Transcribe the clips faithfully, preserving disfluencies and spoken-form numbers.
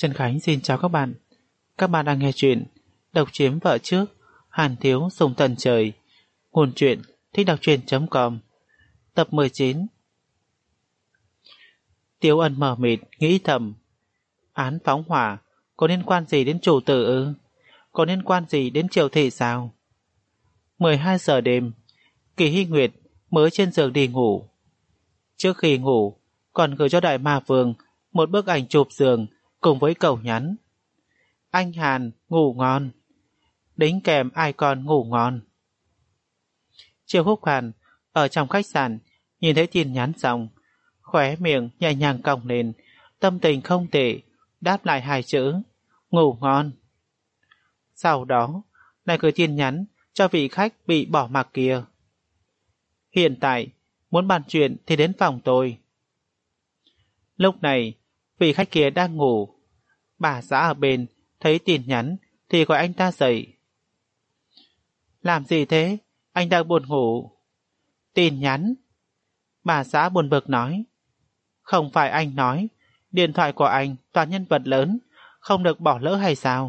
Trần Khánh xin chào các bạn. Các bạn đang nghe chuyện Độc chiếm vợ trước, Hàn thiếu sùng tận trời. Nguồn truyện thích đọc truyện chấm com. Tập mười chín. Tiếu Ân mờ mịt nghĩ thầm, án phóng hỏa có liên quan gì đến chủ tử ư? Có liên quan gì đến triều thị sao? mười hai giờ đêm, Kỳ Hy Nguyệt mới trên giường đi ngủ. Trước khi ngủ, còn gửi cho Đại Ma Vương một bức ảnh chụp giường cùng với câu nhắn: anh Hàn ngủ ngon, đính kèm ai con ngủ ngon. Triệu Húc Hàn ở trong khách sạn nhìn thấy tin nhắn xong, khóe miệng nhẹ nhàng cong lên, tâm tình không tệ, đáp lại hai chữ ngủ ngon. Sau đó lại gửi tin nhắn cho vị khách bị bỏ mặc kia: hiện tại muốn bàn chuyện thì đến phòng tôi. Lúc này vị khách kia đang ngủ. Bà xã ở bên thấy tin nhắn thì gọi anh ta dậy. Làm gì thế? Anh đang buồn ngủ. Tin nhắn. Bà xã buồn bực nói. Không phải anh nói điện thoại của anh toàn nhân vật lớn, không được bỏ lỡ hay sao?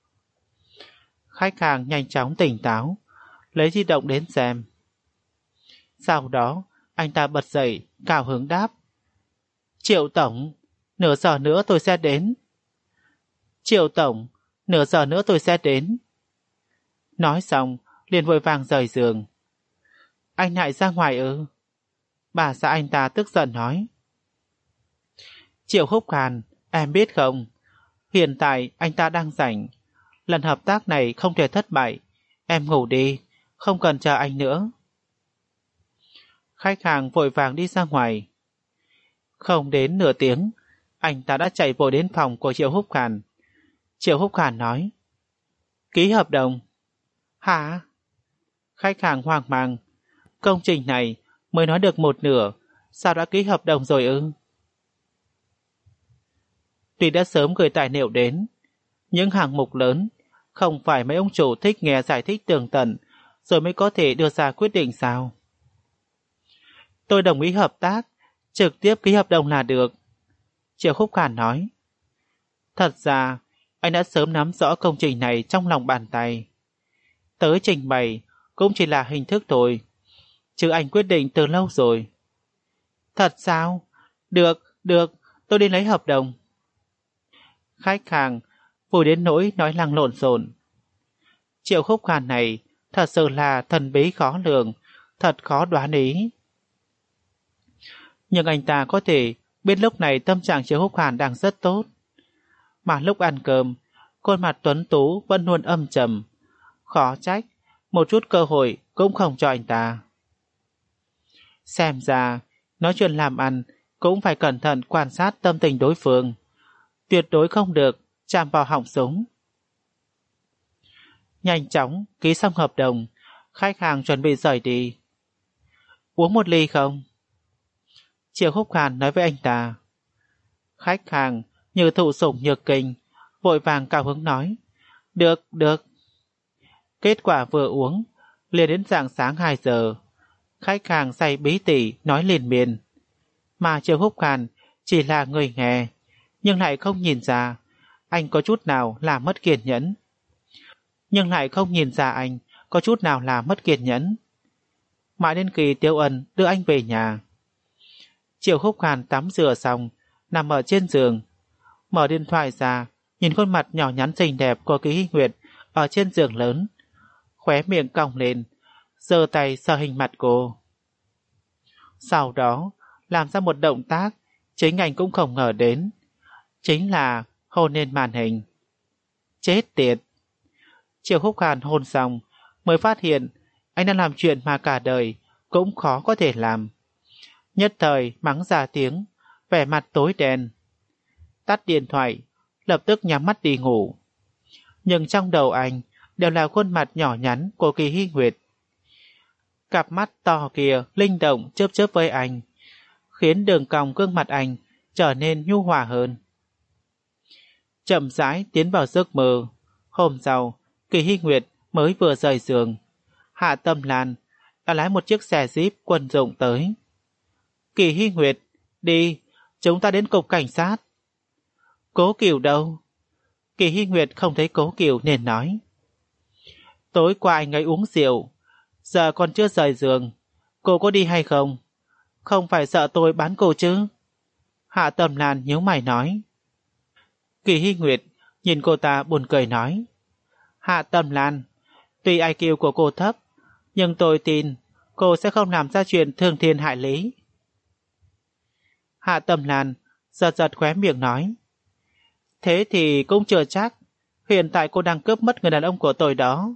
Khách hàng nhanh chóng tỉnh táo, lấy di động đến xem. Sau đó anh ta bật dậy, cao hứng đáp: Triệu tổng, nửa giờ nữa tôi sẽ đến. Triệu tổng, nửa giờ nữa tôi sẽ đến. Nói xong liền vội vàng rời giường. Anh lại ra ngoài ư? Bà xã anh ta tức giận nói. Triệu Húc Hàn, em biết không, hiện tại anh ta đang rảnh, lần hợp tác này không thể thất bại. Em ngủ đi, không cần chờ anh nữa. Khách hàng vội vàng đi ra ngoài. Không đến nửa tiếng, anh ta đã chạy vội đến phòng của Triệu Húc Hàn. Triệu Húc Hàn nói: ký hợp đồng. Hả? Khách hàng hoang mang. Công trình này mới nói được một nửa, sao đã ký hợp đồng rồi ư? Tuy đã sớm gửi tài liệu đến, những hạng mục lớn không phải mấy ông chủ thích nghe giải thích tường tận rồi mới có thể đưa ra quyết định sao? Tôi đồng ý hợp tác, trực tiếp ký hợp đồng là được. Triệu Khúc Hàn nói. Thật ra anh đã sớm nắm rõ công trình này trong lòng bàn tay. Tới trình bày cũng chỉ là hình thức thôi, chứ anh quyết định từ lâu rồi. Thật sao? Được, được, tôi đi lấy hợp đồng. Khách hàng vui đến nỗi nói lăng lộn xộn. Triệu Khúc Hàn này thật sự là thần bí khó lường, thật khó đoán ý. Nhưng anh ta có thể biết lúc này tâm trạng Triệu Húc Hàn đang rất tốt. Mà lúc ăn cơm, khuôn mặt tuấn tú vẫn luôn âm trầm. Khó trách, một chút cơ hội cũng không cho anh ta. Xem ra, nói chuyện làm ăn cũng phải cẩn thận quan sát tâm tình đối phương. Tuyệt đối không được chạm vào họng súng. Nhanh chóng ký xong hợp đồng, khách hàng chuẩn bị rời đi. Uống một ly không? Triệu Húc Hàn nói với anh ta. Khách hàng như thụ sủng nhược kinh, vội vàng cao hứng nói. Được, được. Kết quả vừa uống, liền đến rạng sáng hai giờ. Khách hàng say bí tỉ nói liền miên. Mà Triệu Húc Hàn chỉ là người nghe, nhưng lại không nhìn ra anh có chút nào là mất kiên nhẫn. Nhưng lại không nhìn ra anh có chút nào là mất kiên nhẫn. Mãi đến khi Tiếu Ân đưa anh về nhà. Triệu Húc Hàn tắm rửa xong, nằm ở trên giường, mở điện thoại ra, nhìn khuôn mặt nhỏ nhắn xinh đẹp của Kỳ Hy Nguyệt ở trên giường lớn, khóe miệng cong lên, giơ tay sờ hình mặt cô. Sau đó làm ra một động tác chính anh cũng không ngờ đến, chính là hôn lên màn hình. Chết tiệt! Triệu Húc Hàn hôn xong mới phát hiện anh đang làm chuyện mà cả đời cũng khó có thể làm. Nhất thời mắng ra tiếng, vẻ mặt tối đen. Tắt điện thoại, lập tức nhắm mắt đi ngủ. Nhưng trong đầu anh đều là khuôn mặt nhỏ nhắn của Kỳ Hy Nguyệt. Cặp mắt to kia linh động chớp chớp với anh, khiến đường cong gương mặt anh trở nên nhu hòa hơn. Chậm rãi tiến vào giấc mơ. Hôm sau, Kỳ Hy Nguyệt mới vừa rời giường, Hạ Tâm Lan đã lái một chiếc xe Jeep quân dụng tới. Kỳ Hy Nguyệt, đi, chúng ta đến cục cảnh sát. Cố Kiều đâu? Kỳ Hy Nguyệt không thấy Cố Kiều nên nói. Tối qua anh ấy uống rượu, giờ còn chưa rời giường. Cô có đi hay không? Không phải sợ tôi bán cô chứ? Hạ Tâm Lan nhíu mày nói. Kỳ Hy Nguyệt nhìn cô ta buồn cười nói. Hạ Tâm Lan, tuy i kiu của cô thấp, nhưng tôi tin cô sẽ không làm ra chuyện thương thiên hại lý. Hạ Tâm Lan giật giật khóe miệng nói. Thế thì cũng chưa chắc. Hiện tại cô đang cướp mất người đàn ông của tôi đó.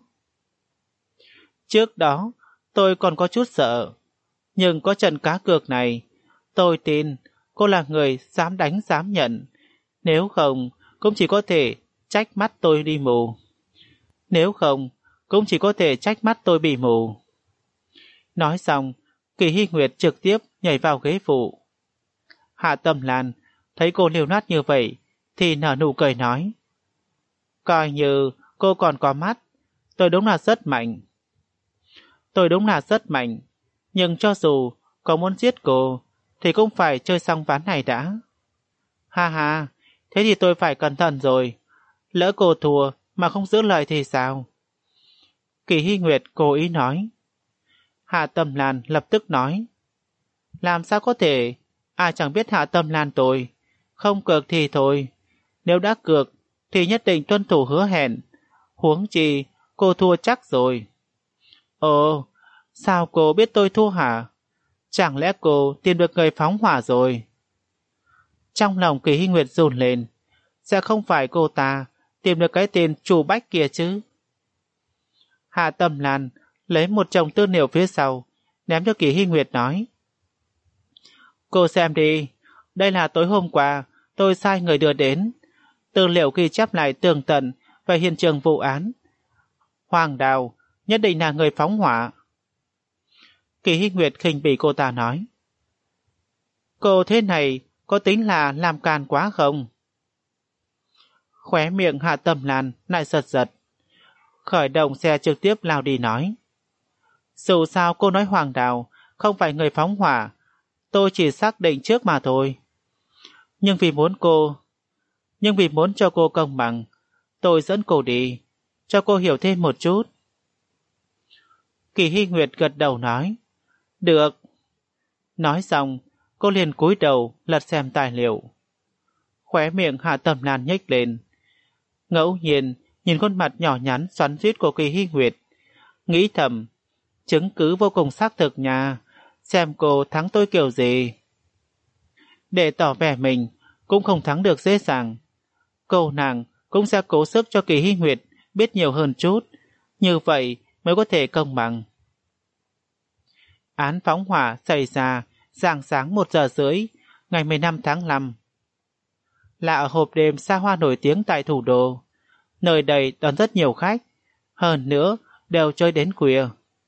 Trước đó tôi còn có chút sợ, nhưng có trận cá cược này, tôi tin cô là người dám đánh dám nhận. Nếu không cũng chỉ có thể trách mắt tôi đi mù. Nếu không cũng chỉ có thể trách mắt tôi bị mù. Nói xong, Kỳ Hy Nguyệt trực tiếp nhảy vào ghế phụ. Hạ Tâm Lan thấy cô liều nát như vậy thì nở nụ cười nói. Coi như cô còn có mắt, tôi đúng là rất mạnh. Tôi đúng là rất mạnh, nhưng cho dù có muốn giết cô thì cũng phải chơi xong ván này đã. Ha ha, thế thì tôi phải cẩn thận rồi. Lỡ cô thua mà không giữ lời thì sao? Kỳ Hy Nguyệt cố ý nói. Hạ Tâm Lan lập tức nói. Làm sao có thể? Ai chẳng biết Hạ Tâm Lan tôi. Không cược thì thôi. Nếu đã cược thì nhất định tuân thủ hứa hẹn. Huống chi cô thua chắc rồi. Ồ, sao cô biết tôi thua hả? Chẳng lẽ cô tìm được người phóng hỏa rồi? Trong lòng Kỳ Hy Nguyệt run lên. Sẽ không phải cô ta tìm được cái tên chủ bách kia chứ? Hạ Tâm Lan lấy một chồng tư liệu phía sau, ném cho Kỳ Hy Nguyệt nói. Cô xem đi, đây là tối hôm qua tôi sai người đưa đến. Tư liệu ghi chép lại tường tận về hiện trường vụ án. Hoàng Đào nhất định là người phóng hỏa. Kỳ Hy Nguyệt khinh bỉ cô ta nói. Cô thế này có tính là làm càn quá không? Khóe miệng Hạ Tâm Lan lại giật giật. Khởi động xe trực tiếp lao đi nói. Dù sao cô nói Hoàng Đào không phải người phóng hỏa, tôi chỉ xác định trước mà thôi. Nhưng vì muốn cô, nhưng vì muốn cho cô công bằng, tôi dẫn cô đi, cho cô hiểu thêm một chút. Kỳ Hy Nguyệt gật đầu nói. Được. Nói xong, cô liền cúi đầu lật xem tài liệu. Khóe miệng Hạ Tâm Lan nhếch lên. Ngẫu nhiên nhìn khuôn mặt nhỏ nhắn xoắn xuýt của Kỳ Hy Nguyệt, nghĩ thầm, chứng cứ vô cùng xác thực nha, xem cô thắng tôi kiểu gì. Để tỏ vẻ mình cũng không thắng được dễ dàng, cô nàng cũng sẽ cố sức cho Kỳ Hy Nguyệt biết nhiều hơn chút, như vậy mới có thể công bằng. Án phóng hỏa xảy ra rạng sáng một giờ rưỡi ngày mười lăm tháng năm, là ở hộp đêm xa hoa nổi tiếng tại thủ đô. Nơi đây đón rất nhiều khách, hơn nữa đều chơi đến khuya.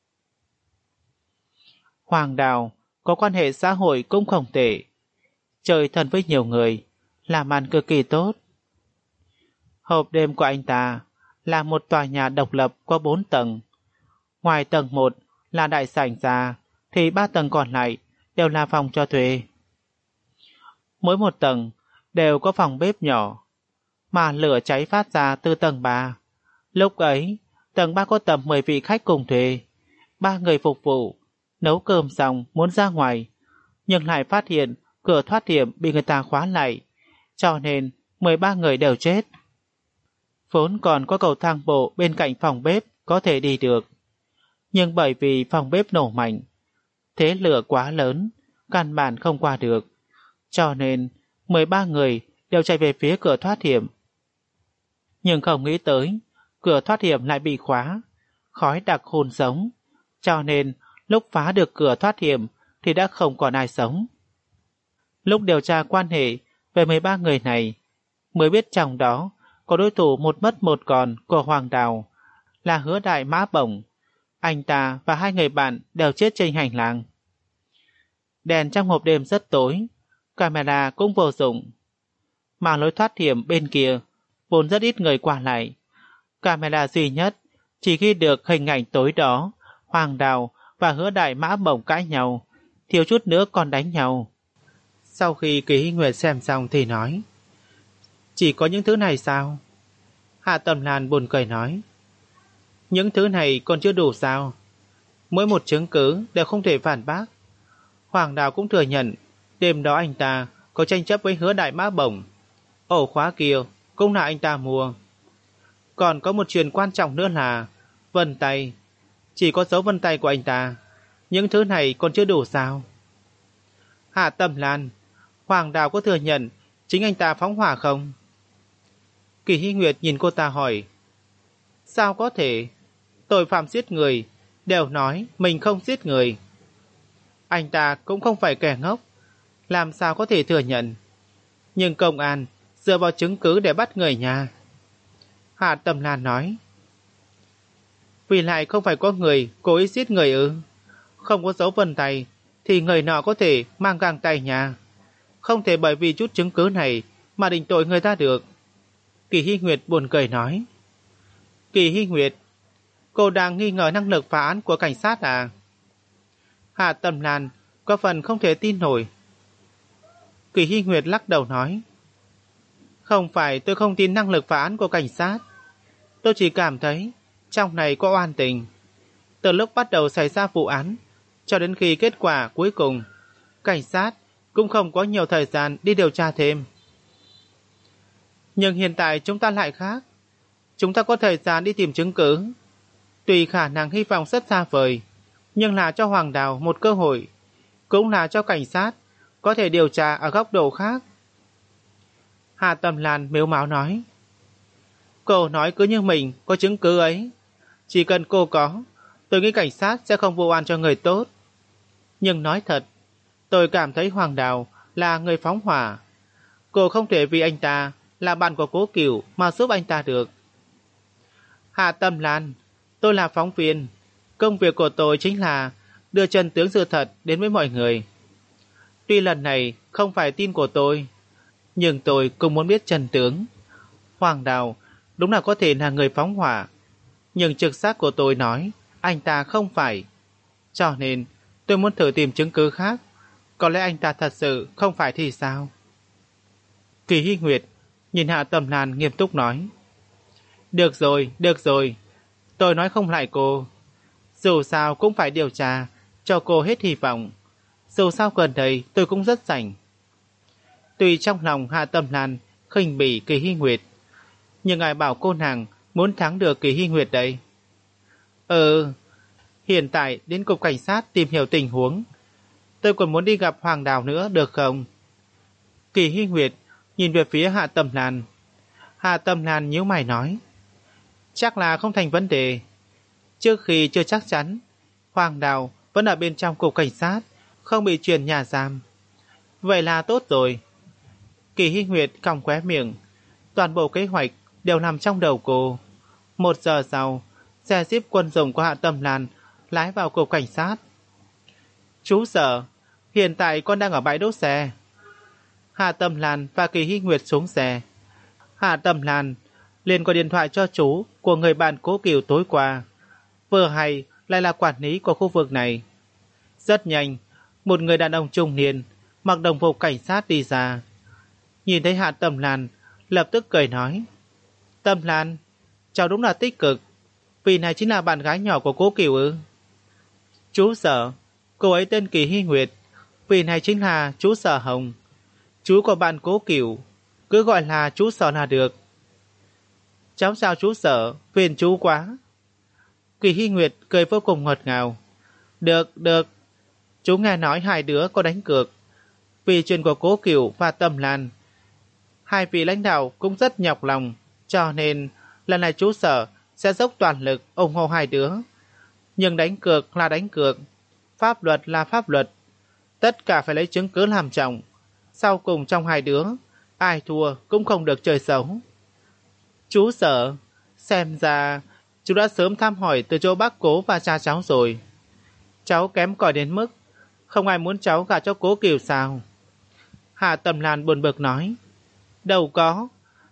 Hoàng Đào có quan hệ xã hội cũng không tệ, chơi thân với nhiều người, làm ăn cực kỳ tốt. Hộp đêm của anh ta là một tòa nhà độc lập có bốn tầng. Ngoài tầng một là đại sảnh ra, thì ba tầng còn lại đều là phòng cho thuê. Mỗi một tầng đều có phòng bếp nhỏ, mà lửa cháy phát ra từ tầng ba. Lúc ấy, tầng ba có tầm mười vị khách cùng thuê, ba người phục vụ, nấu cơm xong muốn ra ngoài, nhưng lại phát hiện cửa thoát hiểm bị người ta khóa lại, cho nên mười ba người đều chết. Vốn còn có cầu thang bộ bên cạnh phòng bếp có thể đi được, nhưng bởi vì phòng bếp nổ mạnh, thế lửa quá lớn, căn bản không qua được, cho nên mười ba người đều chạy về phía cửa thoát hiểm. Nhưng không nghĩ tới, cửa thoát hiểm lại bị khóa, khói đặc hôn sống, cho nên lúc phá được cửa thoát hiểm thì đã không còn ai sống. Lúc điều tra quan hệ về mười ba người này, mới biết trong đó có đối thủ một mất một còn của Hoàng Đào, là Hứa Đại Mã Bổng. Anh ta và hai người bạn đều chết trên hành lang. Đèn trong hộp đêm rất tối, camera cũng vô dụng. Mà lối thoát hiểm bên kia vốn rất ít người qua lại. Camera duy nhất chỉ ghi được hình ảnh tối đó, Hoàng Đào và Hứa Đại Mã Bổng cãi nhau, thiếu chút nữa còn đánh nhau. Sau khi Kỳ Hy Nguyệt xem xong thì nói, Chỉ có những thứ này sao? Hạ Tầm Lan buồn cười nói. Những thứ này còn chưa đủ sao? Mỗi một chứng cứ đều không thể phản bác. Hoàng Đào cũng thừa nhận đêm đó anh ta có tranh chấp với Hứa Đại Mã Bổng. Ổ khóa kia cũng là anh ta mua. Còn có một chuyện quan trọng nữa là vân tay. Chỉ có dấu vân tay của anh ta. Những thứ này còn chưa đủ sao? Hạ Tầm Lan, Hoàng Đào có thừa nhận chính anh ta phóng hỏa không? Kỳ Hy Nguyệt nhìn cô ta hỏi. Sao có thể? Tội phạm giết người đều nói mình không giết người. Anh ta cũng không phải kẻ ngốc, làm sao có thể thừa nhận? Nhưng công an dựa vào chứng cứ để bắt người nhà. Hạ Tầm Lan nói. Vì lại không phải có người cố ý giết người ư? Không có dấu vân tay thì người nọ có thể mang găng tay nhà. Không thể bởi vì chút chứng cứ này mà định tội người ta được. Kỳ Hy Nguyệt buồn cười nói. Kỳ Hy Nguyệt, cô đang nghi ngờ năng lực phá án của cảnh sát à? Hạ Tầm Lan có phần không thể tin nổi. Kỳ Hy Nguyệt lắc đầu nói. Không phải tôi không tin năng lực phá án của cảnh sát. Tôi chỉ cảm thấy trong này có oan tình. Từ lúc bắt đầu xảy ra vụ án cho đến khi kết quả cuối cùng, cảnh sát cũng không có nhiều thời gian đi điều tra thêm. Nhưng hiện tại chúng ta lại khác. Chúng ta có thời gian đi tìm chứng cứ. Tuy khả năng hy vọng rất xa vời, nhưng là cho Hoàng Đào một cơ hội, cũng là cho cảnh sát có thể điều tra ở góc độ khác. Hạ Tầm Lan mếu máo nói. Cô nói cứ như mình có chứng cứ ấy. Chỉ cần cô có, tôi nghĩ cảnh sát sẽ không vô oan cho người tốt. Nhưng nói thật, tôi cảm thấy Hoàng Đào là người phóng hỏa. Cô không thể vì anh ta là bạn của Cố Cửu mà giúp anh ta được. Hạ Tầm Lan, tôi là phóng viên. Công việc của tôi chính là đưa chân tướng sự thật đến với mọi người. Tuy lần này không phải tin của tôi, nhưng tôi cũng muốn biết chân tướng. Hoàng Đào đúng là có thể là người phóng hỏa, nhưng trực giác của tôi nói anh ta không phải. Cho nên tôi muốn thử tìm chứng cứ khác. Có lẽ anh ta thật sự không phải thì sao? Kỳ Hy Nguyệt nhìn Hạ Tầm Lan nghiêm túc nói. Được rồi, được rồi. Tôi nói không lại cô. Dù sao cũng phải điều tra, cho cô hết hy vọng. Dù sao gần đây tôi cũng rất rảnh. Tuy trong lòng Hạ Tầm Lan khinh bỉ Kỳ Hy Nguyệt, nhưng ai bảo cô nàng muốn thắng được Kỳ Hy Nguyệt đây? Ừ, hiện tại đến cục cảnh sát tìm hiểu tình huống. Tôi còn muốn đi gặp Hoàng Đào nữa được không? Kỳ Hy Nguyệt nhìn về phía Hạ Tầm Lan. Hạ Tầm Lan nhíu mày nói. Chắc là không thành vấn đề. Trước khi chưa chắc chắn, Hoàng Đào vẫn ở bên trong cục cảnh sát, không bị truyền nhà giam. Vậy là tốt rồi. Kỳ Hy Nguyệt cong khóe miệng. Toàn bộ kế hoạch đều nằm trong đầu cô. Một giờ sau, xe jeep quân dụng của Hạ Tầm Lan lái vào cục cảnh sát. Chú Sở, hiện tại con đang ở bãi đỗ xe. Hạ Tầm Lan và Kỳ Hy Nguyệt xuống xe. Hạ Tầm Lan liền gọi điện thoại cho chú của người bạn Cố Cửu tối qua. Vừa hay lại là quản lý của khu vực này. Rất nhanh, một người đàn ông trung niên mặc đồng phục cảnh sát đi ra. Nhìn thấy Hạ Tầm Lan, lập tức cười nói. Tầm Lan, cháu đúng là tích cực. Vì này chính là bạn gái nhỏ của Cố Cửu ư? Chú Sở, cô ấy tên Kỳ Hy Nguyệt. Vì này chính là chú Sở Hồng. Chú của bạn Cố Cửu, cứ gọi là chú Sở là được. Cháu chào chú Sở, phiền chú quá. Kỳ Hy Nguyệt cười vô cùng ngọt ngào. Được, được. Chú nghe nói hai đứa có đánh cược. Vì chuyện của Cố Cửu và Tầm Lan, hai vị lãnh đạo cũng rất nhọc lòng, cho nên lần này chú Sở sẽ dốc toàn lực ủng hộ hai đứa. Nhưng đánh cược là đánh cược, pháp luật là pháp luật. Tất cả phải lấy chứng cứ làm trọng. Sau cùng trong hai đứa, ai thua cũng không được chơi xấu. Chú Sở, xem ra chú đã sớm thăm hỏi từ chỗ bác Cố và cha cháu rồi. Cháu kém cỏi đến mức không ai muốn cháu gả cho Cố Cửu sao? Hạ Tầm Lan buồn bực nói. Đâu có.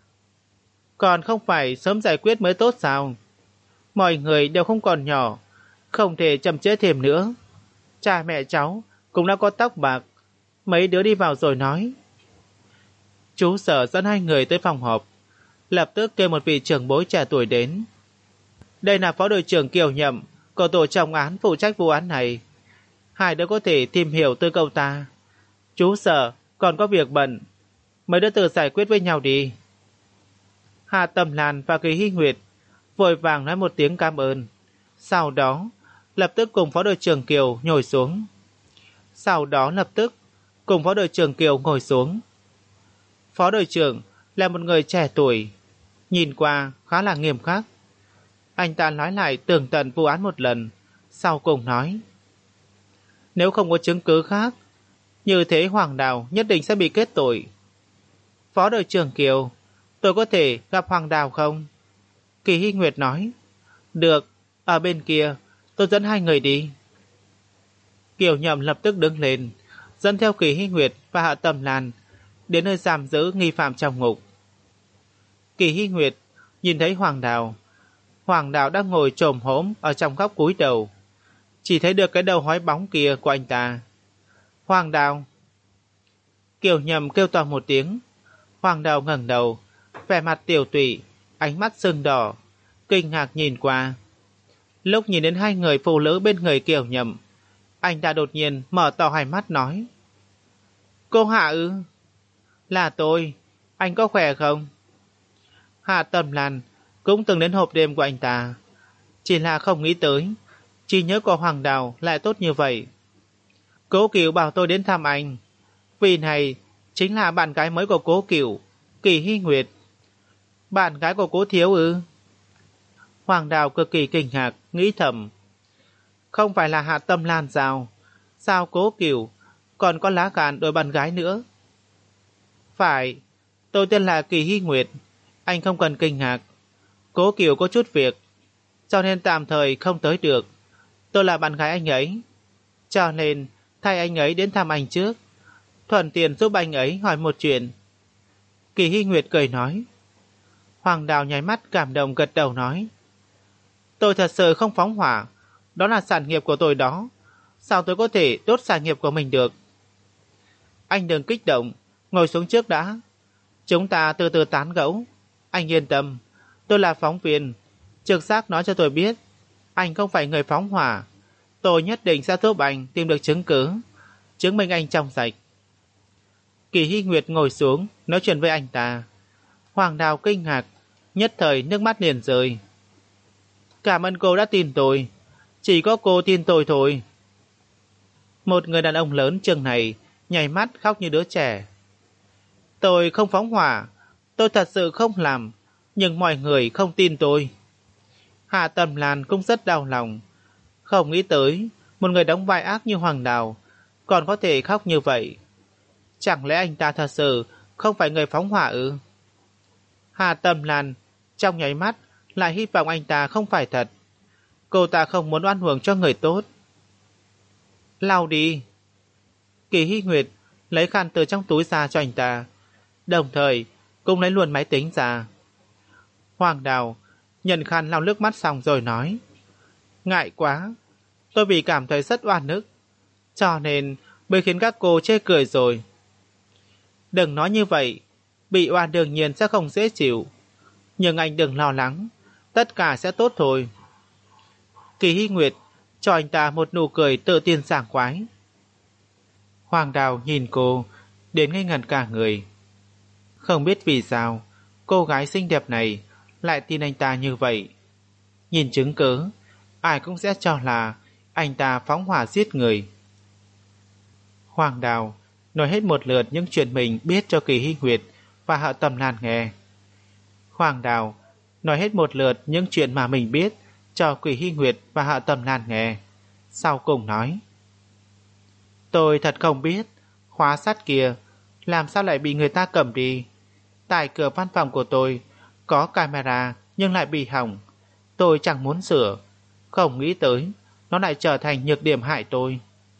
Còn không phải sớm giải quyết mới tốt sao? Mọi người đều không còn nhỏ, không thể chậm trễ thêm nữa. Cha mẹ cháu cũng đã có tóc bạc. Mấy đứa đi vào rồi nói. Chú Sở dẫn hai người tới phòng họp, lập tức kêu một vị trưởng bối trẻ tuổi đến. Đây là phó đội trưởng Kiều Nhậm của tổ trọng án phụ trách vụ án này. Hai đứa có thể tìm hiểu từ cậu ta. Chú Sở còn có việc bận, mấy đứa tự giải quyết với nhau đi. Hạ Tầm Lan và Kỳ Hy Nguyệt vội vàng nói một tiếng cảm ơn. Sau đó lập tức cùng phó đội trưởng Kiều ngồi xuống. Sau đó lập tức cùng phó đội trưởng Kiều ngồi xuống. Phó đội trưởng là một người trẻ tuổi, nhìn qua khá là nghiêm khắc. Anh ta nói lại tường tận vụ án một lần, sau cùng nói: nếu không có chứng cứ khác, như thế Hoàng Đào nhất định sẽ bị kết tội. Phó đội trưởng Kiều, tôi có thể gặp Hoàng Đào không? Kỳ Hy Nguyệt nói: được, ở bên kia, tôi dẫn hai người đi. Kiều Nhậm lập tức đứng lên, dẫn theo Kỳ Hy Nguyệt và Hạ Tầm Lan đến nơi giam giữ nghi phạm trong ngục. Kỳ Hy Nguyệt nhìn thấy Hoàng Đào. Hoàng Đào đang ngồi chồm hổm ở trong góc cúi đầu, chỉ thấy được cái đầu hói bóng kia của anh ta. Hoàng Đào! Kiều Nhậm kêu to một tiếng. Hoàng Đào ngẩng đầu, vẻ mặt tiểu tụy, ánh mắt sưng đỏ, kinh ngạc nhìn qua. Lúc nhìn đến hai người phụ nữ bên người Kiều Nhậm, anh ta đột nhiên mở to hai mắt nói: cô Hạ ư? Là tôi, anh có khỏe không? Hạ Tầm Lan cũng từng đến hộp đêm của anh ta, chỉ là không nghĩ tới trí nhớ của Hoàng Đào lại tốt như vậy. Cố Cửu bảo tôi đến thăm anh, vì này chính là bạn gái mới của Cố Cửu, Kỳ Hy Nguyệt. Bạn gái của Cố thiếu ư? Hoàng Đào cực kỳ kinh ngạc, nghĩ thầm: không phải là Hạ Tầm Lan sao? Sao Cố Cửu còn có lá gan đôi bạn gái nữa? Phải, tôi tên là Kỳ Hy Nguyệt, anh không cần kinh ngạc. Cố Cửu có chút việc, cho nên tạm thời không tới được. Tôi là bạn gái anh ấy, cho nên thay anh ấy đến thăm anh trước, thuận tiện giúp anh ấy hỏi một chuyện. Kỳ Hy Nguyệt cười nói. Hoàng Đào nháy mắt cảm động gật đầu nói: tôi thật sự không phóng hỏa, đó là sản nghiệp của tôi đó, sao tôi có thể đốt sản nghiệp của mình được? Anh đừng kích động, ngồi xuống trước đã, chúng ta từ từ tán gẫu. Anh yên tâm, tôi là phóng viên, trực giác nói cho tôi biết anh không phải người phóng hỏa. Tôi nhất định sẽ giúp anh tìm được chứng cứ, chứng minh anh trong sạch. Kỳ Hy Nguyệt ngồi xuống nói chuyện với anh ta. Hoàng Đào kinh ngạc, nhất thời nước mắt liền rơi. Cảm ơn cô đã tin tôi, chỉ có cô tin tôi thôi. Một người đàn ông lớn chừng này nhảy mắt khóc như đứa trẻ. Tôi không phóng hỏa, tôi thật sự không làm, nhưng mọi người không tin tôi. Hạ Tầm Lan cũng rất đau lòng, không nghĩ tới một người đóng vai ác như Hoàng Đào còn có thể khóc như vậy. Chẳng lẽ anh ta thật sự không phải người phóng hỏa ư? Hạ Tầm Lan trong nháy mắt lại hy vọng anh ta không phải thật. Cô ta không muốn oan uổng cho người tốt. Lau đi. Kỳ Hy Nguyệt lấy khăn từ trong túi ra cho anh ta, đồng thời cũng lấy luôn máy tính ra. Hoàng Đào nhận khăn lau nước mắt xong rồi nói: ngại quá, tôi vì cảm thấy rất oan ức, cho nên mới khiến các cô chê cười rồi. Đừng nói như vậy, bị oan đương nhiên sẽ không dễ chịu, nhưng anh đừng lo lắng, tất cả sẽ tốt thôi. Kỳ Hy Nguyệt cho anh ta một nụ cười tự tin sảng khoái. Hoàng Đào nhìn cô đến ngây ngẩn cả người. Không biết vì sao cô gái xinh đẹp này lại tin anh ta như vậy. Nhìn chứng cứ, ai cũng sẽ cho là anh ta phóng hỏa giết người. Hoàng Đào nói hết một lượt những chuyện mình biết cho Kỳ Hy Nguyệt và Hạ Tầm Lan nghe. Hoàng Đào nói hết một lượt những chuyện mà mình biết cho Kỳ Hy Nguyệt và Hạ Tầm Lan nghe. Sau cùng nói: tôi thật không biết khóa sắt kia làm sao lại bị người ta cầm đi. Tại cửa văn phòng của tôi có camera nhưng lại bị hỏng. Tôi chẳng muốn sửa, không nghĩ tới nó lại trở thành nhược điểm hại tôi.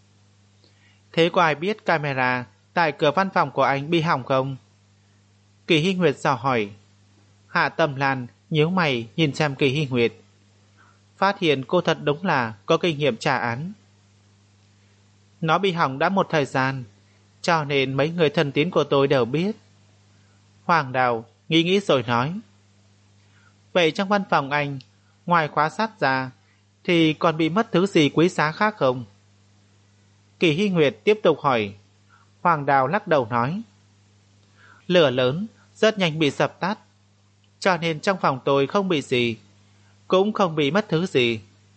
Thế có ai biết camera tại cửa văn phòng của anh bị hỏng không? Kỳ Hy Nguyệt dò hỏi. Hạ Tầm Lan nhíu mày nhìn xem Kỳ Hy Nguyệt, phát hiện cô thật đúng là có kinh nghiệm trả án. Nó bị hỏng đã một thời gian, cho nên mấy người thân tín của tôi đều biết. Hoàng Đào nghĩ nghĩ rồi nói. Vậy trong văn phòng anh, ngoài khóa sát ra, thì còn bị mất thứ gì quý giá khác không? Kỳ Hy Nguyệt tiếp tục hỏi. Hoàng Đào lắc đầu nói. Lửa lớn rất nhanh bị dập tắt, cho nên trong phòng tôi không bị gì, cũng không bị mất thứ gì.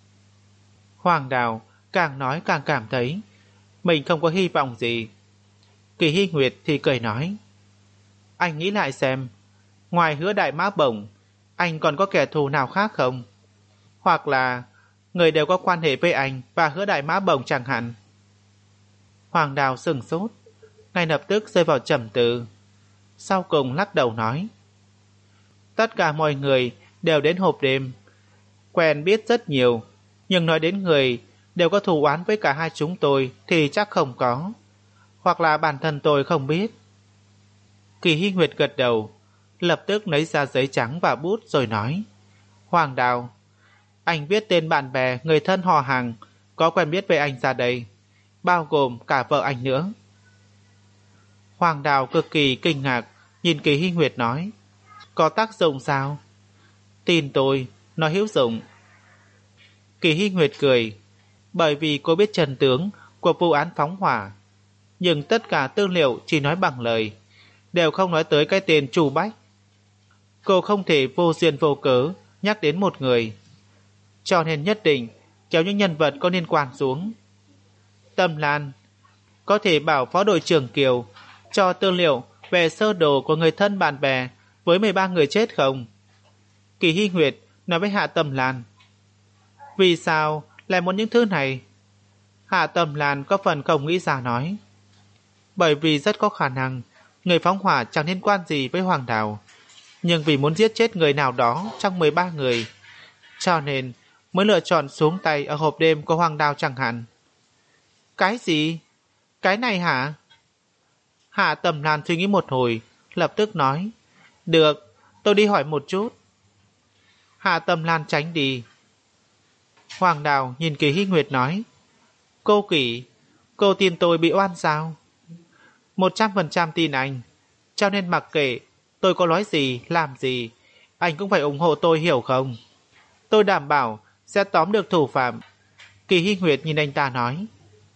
Hoàng Đào càng nói càng cảm thấy mình không có hy vọng gì. Kỳ Hy Nguyệt thì cười nói. Anh nghĩ lại xem, ngoài Hứa Đại Mã Bổng, anh còn có kẻ thù nào khác không? Hoặc là người đều có quan hệ với anh và Hứa Đại Mã Bổng chẳng hạn. Hoàng Đào sừng sốt, ngay lập tức rơi vào trầm tư. Sau cùng lắc đầu nói. Tất cả mọi người đều đến hộp đêm, quen biết rất nhiều, nhưng nói đến người đều có thù oán với cả hai chúng tôi thì chắc không có. Hoặc là bản thân tôi không biết. Kỳ Hy Nguyệt gật đầu, lập tức lấy ra giấy trắng và bút rồi nói. Hoàng Đào, anh viết tên bạn bè, người thân họ hàng có quen biết với anh ra đây, bao gồm cả vợ anh nữa. Hoàng Đào cực kỳ kinh ngạc, nhìn Kỳ Hy Nguyệt nói. Có tác dụng sao? Tin tôi, nó hữu dụng. Kỳ Hy Nguyệt cười. Bởi vì cô biết chân tướng của vụ án phóng hỏa, nhưng tất cả tư liệu chỉ nói bằng lời, đều không nói tới cái tên Chu Bách. Cô không thể vô duyên vô cớ nhắc đến một người, cho nên nhất định kéo những nhân vật có liên quan xuống. Tâm Lan có thể bảo phó đội trưởng Kiều cho tư liệu về sơ đồ của người thân bạn bè với mười ba người chết không? Kỳ Hy Nguyệt nói với Hạ Tâm Lan. Vì sao lại muốn những thứ này? Hạ Tâm Lan có phần không nghĩ ra nói. Bởi vì rất có khả năng người phóng hỏa chẳng liên quan gì với Hoàng Đào, nhưng vì muốn giết chết người nào đó trong mười ba người, cho nên mới lựa chọn xuống tay ở hộp đêm của Hoàng Đào chẳng hạn. Cái gì? Cái này hả? Hạ Tâm Lan suy nghĩ một hồi, lập tức nói. Được, tôi đi hỏi một chút. Hạ Tâm Lan tránh đi. Hoàng Đào nhìn Kỳ Hy Nguyệt nói. Cô Kỳ, cô tin tôi bị oan sao? Một trăm phần trăm tin anh, cho nên mặc kệ tôi có nói gì, làm gì, anh cũng phải ủng hộ tôi, hiểu không? Tôi đảm bảo sẽ tóm được thủ phạm. Kỳ Hy Nguyệt nhìn anh ta nói.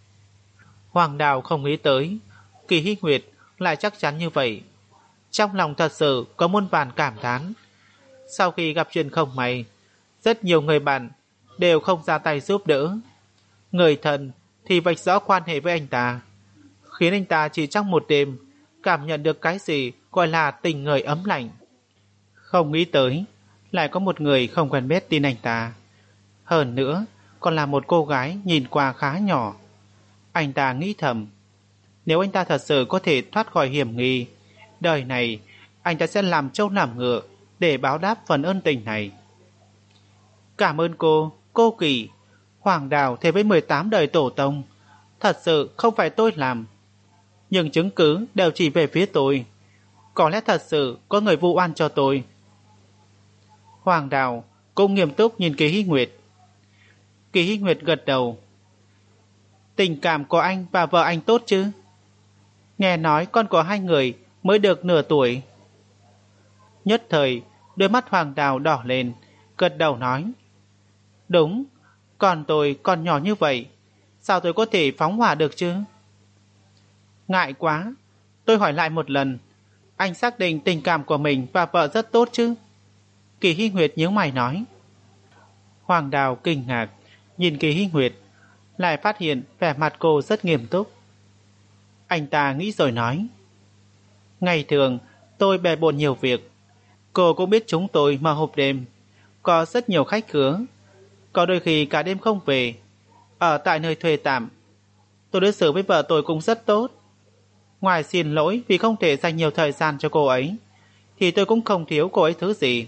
Hoàng Đào không nghĩ tới Kỳ Hy Nguyệt lại chắc chắn như vậy. Trong lòng thật sự có muôn vàn cảm thán. Sau khi gặp chuyện không may, rất nhiều người bạn đều không ra tay giúp đỡ. Người thân thì vạch rõ quan hệ với anh ta, khiến anh ta chỉ trong một đêm cảm nhận được cái gì gọi là tình người ấm lạnh. Không nghĩ tới lại có một người không quen biết tin anh ta, hơn nữa còn là một cô gái nhìn qua khá nhỏ. Anh ta nghĩ thầm, nếu anh ta thật sự có thể thoát khỏi hiểm nghi, đời này anh ta sẽ làm trâu làm ngựa để báo đáp phần ơn tình này. Cảm ơn cô, cô Kỳ. Hoàng Đào thề với mười tám đời tổ tông, thật sự không phải tôi làm, nhưng chứng cứ đều chỉ về phía tôi. Có lẽ thật sự có người vu oan cho tôi. Hoàng Đào cũng nghiêm túc nhìn Kỳ Hy Nguyệt. Kỳ Hy Nguyệt gật đầu. Tình cảm của anh và vợ anh tốt chứ? Nghe nói con có hai người mới được nửa tuổi. Nhất thời đôi mắt Hoàng Đào đỏ lên, gật đầu nói. Đúng, còn tôi còn nhỏ như vậy, sao tôi có thể phóng hỏa được chứ? Ngại quá, tôi hỏi lại một lần, anh xác định tình cảm của mình và vợ rất tốt chứ? Kỳ Hy Nguyệt nhíu mày nói. Hoàng Đào kinh ngạc nhìn Kỳ Hy Nguyệt, lại phát hiện vẻ mặt cô rất nghiêm túc. Anh ta nghĩ rồi nói. Ngày thường tôi bề bộn nhiều việc, cô cũng biết chúng tôi mở hộp đêm, có rất nhiều khách khứa, có đôi khi cả đêm không về, ở tại nơi thuê tạm. Tôi đối xử với vợ tôi cũng rất tốt. Ngoài xin lỗi vì không thể dành nhiều thời gian cho cô ấy, thì tôi cũng không thiếu cô ấy thứ gì.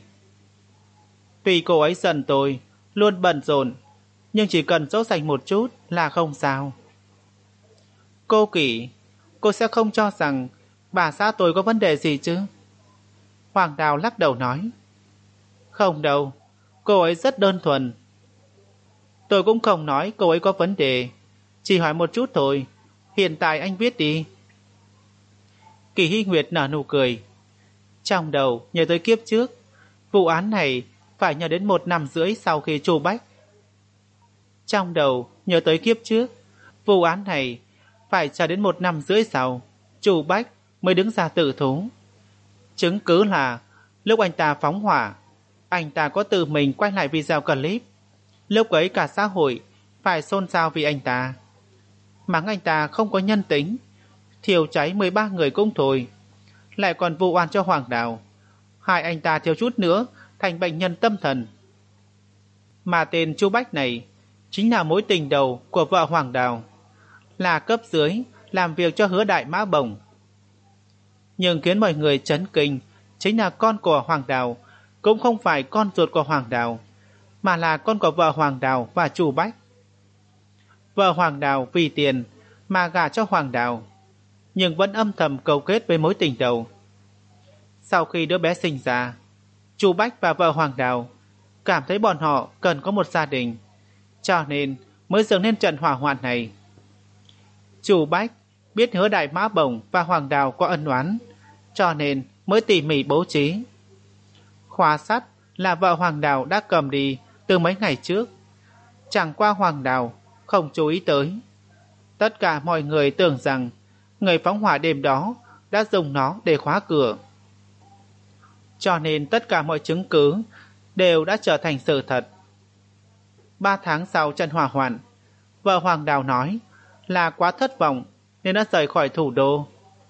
Vì cô ấy giận tôi, luôn bận rộn, nhưng chỉ cần dỗ dành một chút là không sao. Cô Kỳ, cô sẽ không cho rằng bà xã tôi có vấn đề gì chứ? Hoàng Đào lắc đầu nói. Không đâu, cô ấy rất đơn thuần. Tôi cũng không nói cô ấy có vấn đề, chỉ hỏi một chút thôi. Hiện tại anh viết đi. Kỳ Hy Nguyệt nở nụ cười. Trong đầu nhớ tới kiếp trước, vụ án này phải nhớ đến một năm rưỡi sau khi Chu Bách. Trong đầu nhớ tới kiếp trước, vụ án này phải chờ đến một năm rưỡi sau, Chu Bách mới đứng ra tự thú. Chứng cứ là lúc anh ta phóng hỏa, anh ta có tự mình quay lại video clip. Lúc ấy cả xã hội phải xôn xao vì anh ta, mắng anh ta không có nhân tính, thiêu cháy mười ba người cũng thôi, lại còn vụ oan cho Hoàng Đào, hại anh ta thiếu chút nữa thành bệnh nhân tâm thần. Mà tên Chu Bách này chính là mối tình đầu của vợ Hoàng Đào, là cấp dưới làm việc cho Hứa Đại Mã Bồng. Nhưng khiến mọi người chấn kinh chính là con của Hoàng Đào cũng không phải con ruột của Hoàng Đào, mà là con của vợ Hoàng Đào và Chu Bách. Vợ Hoàng Đào vì tiền mà gả cho Hoàng Đào, nhưng vẫn âm thầm cấu kết với mối tình đầu. Sau khi đứa bé sinh ra, Chu Bách và vợ Hoàng Đào cảm thấy bọn họ cần có một gia đình, cho nên mới dựng nên trận hỏa hoạn này. Chu Bách biết Hứa Đại Mã Bồng và Hoàng Đào có ân oán, cho nên mới tỉ mỉ bố trí. Khóa sắt là vợ Hoàng Đào đã cầm đi từ mấy ngày trước, chẳng qua Hoàng Đào không chú ý tới. Tất cả mọi người tưởng rằng người phóng hỏa đêm đó đã dùng nó để khóa cửa, cho nên tất cả mọi chứng cứ đều đã trở thành sự thật. Ba tháng sau trận hỏa hoạn, vợ Hoàng Đào nói là quá thất vọng nên đã rời khỏi thủ đô.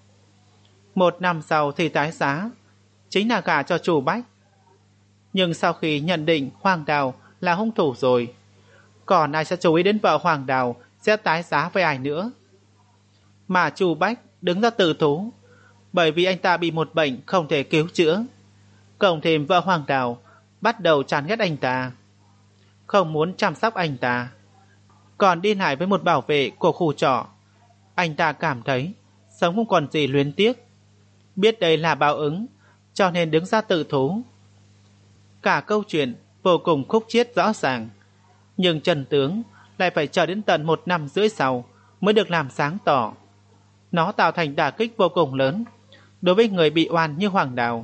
Một năm sau thì tái giá, chính là gả cho Chu Bách. Nhưng sau khi nhận định Hoàng Đào là hung thủ rồi, còn ai sẽ chú ý đến vợ Hoàng Đào sẽ tái giá với ai nữa. Mà Chu Bách đứng ra tự thú, bởi vì anh ta bị một bệnh không thể cứu chữa. Cộng thêm vợ Hoàng Đào bắt đầu chán ghét anh ta, không muốn chăm sóc anh ta, còn đi lại với một bảo vệ của khu trọ. Anh ta cảm thấy sống không còn gì luyến tiếc, biết đây là báo ứng, cho nên đứng ra tự thú. Cả câu chuyện vô cùng khúc chiết rõ ràng, nhưng chân tướng lại phải chờ đến tận một năm rưỡi sau mới được làm sáng tỏ. Nó tạo thành đả kích vô cùng lớn đối với người bị oan như Hoàng Đào.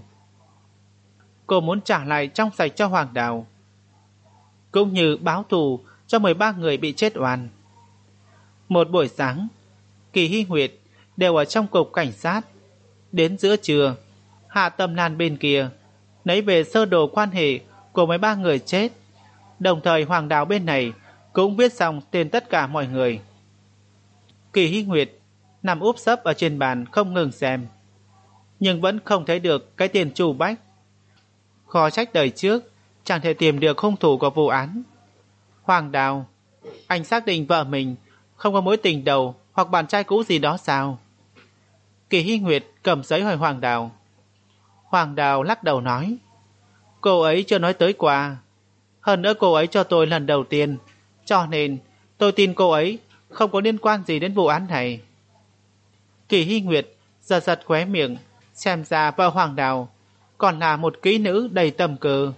Cô muốn trả lại trong sạch cho Hoàng Đào, cũng như báo thù cho mười ba người bị chết oan. Một buổi sáng, Kỳ Hy Nguyệt đều ở trong cục cảnh sát. Đến giữa trưa, Hạ Tâm Lan bên kia lấy về sơ đồ quan hệ của mấy ba người chết, đồng thời Hoàng Đào bên này cũng viết xong tên tất cả mọi người. Kỳ Hy Nguyệt nằm úp sấp ở trên bàn không ngừng xem, nhưng vẫn không thấy được cái tên Chu Bách. Khó trách đời trước chẳng thể tìm được hung thủ của vụ án. Hoàng Đào, anh xác định vợ mình không có mối tình đầu hoặc bạn trai cũ gì đó sao? Kỳ Hy Nguyệt cầm giấy hỏi Hoàng Đào. Hoàng Đào lắc đầu nói, cô ấy chưa nói tới qua. Hơn nữa cô ấy cho tôi lần đầu tiên, cho nên tôi tin cô ấy không có liên quan gì đến vụ án này. Kỳ Hy Nguyệt giật giật khóe miệng, xem ra vợ Hoàng Đào còn là một kỹ nữ đầy tầm cờ.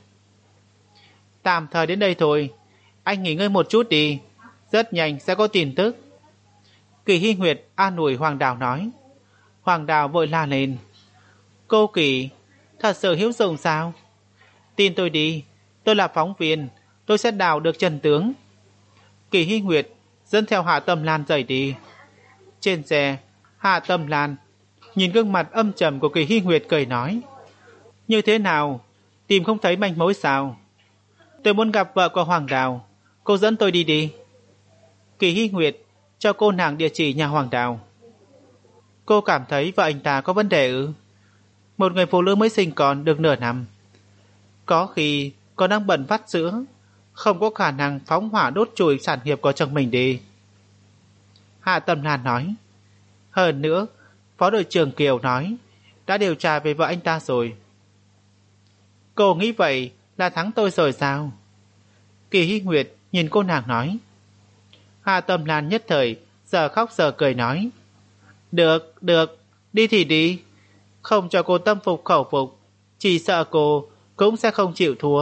Tạm thời đến đây thôi, anh nghỉ ngơi một chút đi, rất nhanh sẽ có tin tức. Kỳ Hy Nguyệt an ủi Hoàng Đào nói. Hoàng Đào vội la lên, cô Kỳ, thật sự hữu dụng sao? Tin tôi đi, tôi là phóng viên, tôi sẽ đào được chân tướng. Kỳ Hy Nguyệt dẫn theo Hạ Tâm Lan rời đi. Trên xe, Hạ Tâm Lan nhìn gương mặt âm trầm của Kỳ Hy Nguyệt cười nói, như thế nào, tìm không thấy manh mối sao? Tôi muốn gặp vợ của Hoàng Đào, cô dẫn tôi đi đi. Kỳ Hy Nguyệt cho cô nàng địa chỉ nhà Hoàng Đào. Cô cảm thấy vợ anh ta có vấn đề ư? Một người phụ nữ mới sinh con được nửa năm, có khi còn đang bận vắt sữa, không có khả năng phóng hỏa đốt chùi sản nghiệp của chồng mình đi. Hạ Tâm Lan nói. Hơn nữa, Phó đội trưởng Kiều nói đã điều tra về vợ anh ta rồi. Cô nghĩ vậy là thắng tôi rồi sao? Kỳ Hy Nguyệt nhìn cô nàng nói. Hạ Tâm Lan nhất thời giờ khóc giờ cười nói, được, được, đi thì đi, không cho cô tâm phục khẩu phục, chỉ sợ cô cũng sẽ không chịu thua.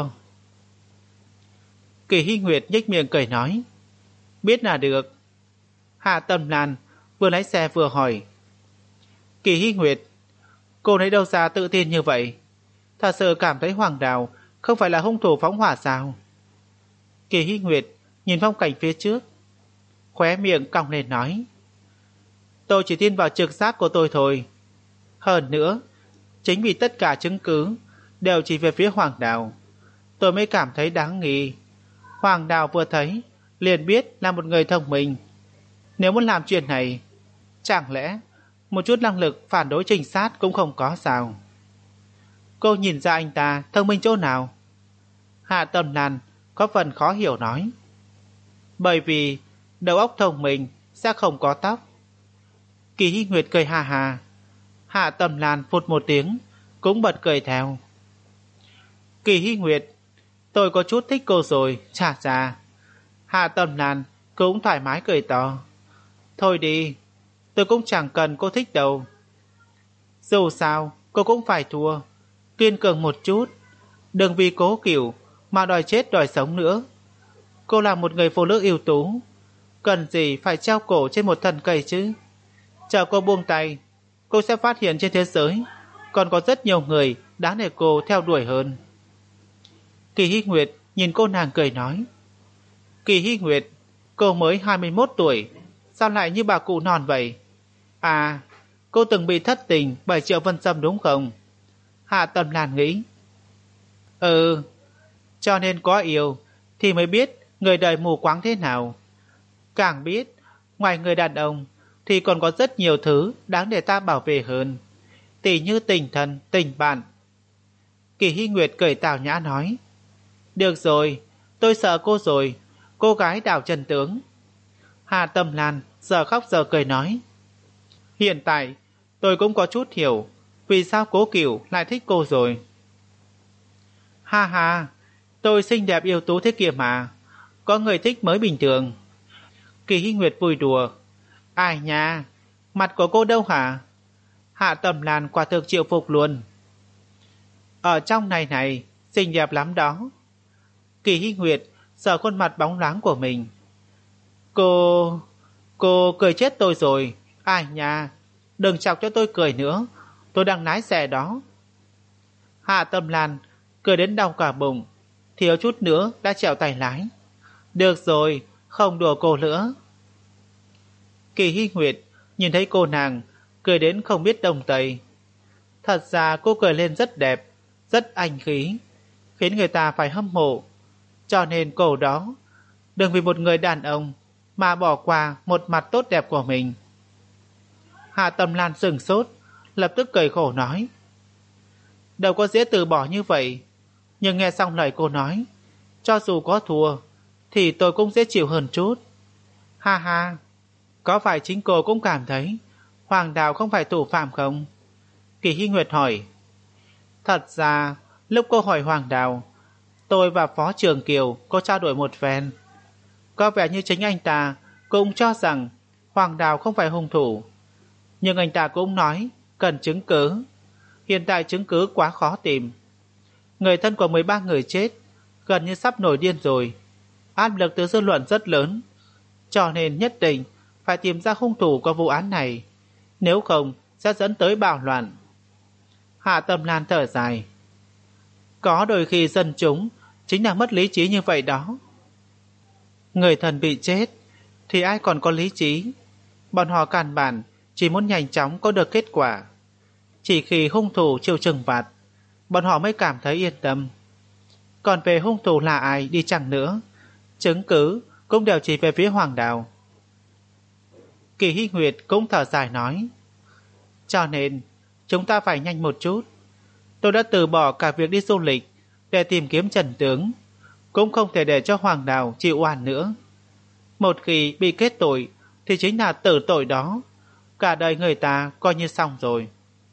Kỳ Hy Nguyệt nhếch miệng cười nói, biết là được. Hạ Tâm Lan vừa lái xe vừa hỏi, Kỳ Hy Nguyệt, Cô lấy đâu ra tự tin như vậy? Thật sự cảm thấy Hoàng Đào không phải là hung thủ phóng hỏa sao? Kỳ Hy Nguyệt nhìn phong cảnh phía trước, khóe miệng cong lên nói: Tôi chỉ tin vào trực giác của tôi thôi. Hơn nữa, chính vì tất cả chứng cứ đều chỉ về phía Hoàng Đào, tôi mới cảm thấy đáng nghi. Hoàng Đào vừa thấy liền biết là một người thông minh. Nếu muốn làm chuyện này, chẳng lẽ một chút năng lực phản đối trinh sát cũng không có sao? Cô nhìn ra anh ta thông minh chỗ nào? Hạ Tâm Lan có phần khó hiểu nói: Bởi vì đầu óc thông minh sẽ không có tóc. Kỳ Hy Nguyệt cười ha ha. Hạ Tâm Lan phụt một tiếng cũng bật cười theo. Kỳ Hy Nguyệt, tôi có chút thích cô rồi, chà chà. Hạ Tâm Lan cũng thoải mái cười to. Thôi đi, tôi cũng chẳng cần cô thích đâu. Dù sao, cô cũng phải thua. Kiên cường một chút, đừng vì Cố Cửu mà đòi chết đòi sống nữa. Cô là một người phụ nữ ưu tú, cần gì phải treo cổ trên một thân cây chứ? Chờ cô buông tay, cô sẽ phát hiện trên thế giới còn có rất nhiều người đáng để cô theo đuổi hơn. Kỳ Hy Nguyệt nhìn cô nàng cười nói: Kỳ Hy Nguyệt, cô mới hai mươi mốt tuổi, sao lại như bà cụ non vậy? À, cô từng bị thất tình bởi Triệu Vân Sâm đúng không? Hạ Tâm Lan nghĩ. Ừ, cho nên có yêu thì mới biết người đời mù quáng thế nào. Càng biết, ngoài người đàn ông thì còn có rất nhiều thứ đáng để ta bảo vệ hơn, tỉ như tình thân, tình bạn. Kỳ Hy Nguyệt cười tào nhã nói: Được rồi, tôi sợ cô rồi, cô gái đảo chân tướng. Hà Tâm Lan giờ khóc giờ cười nói: Hiện tại tôi cũng có chút hiểu vì sao Cố Cửu lại thích cô rồi. Ha ha, tôi xinh đẹp yếu tú thế kia mà, có người thích mới bình thường. Kỳ Hy Nguyệt vui đùa: Ai nha, mặt của cô đâu hả? Hạ Tâm Lan quả thực chịu phục luôn. Ở trong này này, xinh đẹp lắm đó. Kỳ Hy Nguyệt sờ khuôn mặt bóng loáng của mình. Cô... cô cười chết tôi rồi. Ai nha, đừng chọc cho tôi cười nữa, tôi đang lái xe đó. Hạ Tâm Lan cười đến đau cả bụng, thiếu chút nữa đã trèo tay lái. Được rồi, không đùa cô nữa. Kỳ Hy Nguyệt nhìn thấy cô nàng cười đến không biết đông tây. Thật ra cô cười lên rất đẹp, rất anh khí, khiến người ta phải hâm mộ. Cho nên cô đó, đừng vì một người đàn ông mà bỏ qua một mặt tốt đẹp của mình. Hạ Tâm Lan sừng sốt, lập tức cười khổ nói: Đâu có dễ từ bỏ như vậy. Nhưng nghe xong lời cô nói, cho dù có thua thì tôi cũng dễ chịu hơn chút. Ha ha, có phải chính cô cũng cảm thấy Hoàng Đào không phải thủ phạm không? Kỳ Hy Nguyệt hỏi. Thật ra lúc cô hỏi Hoàng Đào, tôi và Phó Trường Kiều có trao đổi một phen. Có vẻ như chính anh ta cũng cho rằng Hoàng Đào không phải hung thủ. Nhưng anh ta cũng nói cần chứng cứ. Hiện tại chứng cứ quá khó tìm. Người thân của mười ba người chết gần như sắp nổi điên rồi. Áp lực từ dư luận rất lớn, cho nên nhất định phải tìm ra hung thủ của vụ án này, nếu không sẽ dẫn tới bạo loạn. Hạ Tâm Lan thở dài. Có đôi khi dân chúng chính là mất lý trí như vậy đó. Người thân bị chết thì ai còn có lý trí. Bọn họ căn bản chỉ muốn nhanh chóng có được kết quả. Chỉ khi hung thủ chịu trừng phạt, bọn họ mới cảm thấy yên tâm. Còn về hung thủ là ai đi chăng nữa, chứng cứ cũng đều chỉ về phía Hoàng Đào. Kỳ Hy Nguyệt cũng thở dài nói: Cho nên chúng ta phải nhanh một chút. Tôi đã từ bỏ cả việc đi du lịch để tìm kiếm trần tướng, cũng không thể để cho Hoàng Đào chịu oan nữa. Một khi bị kết tội thì chính là tử tội đó, cả đời người ta coi như xong rồi.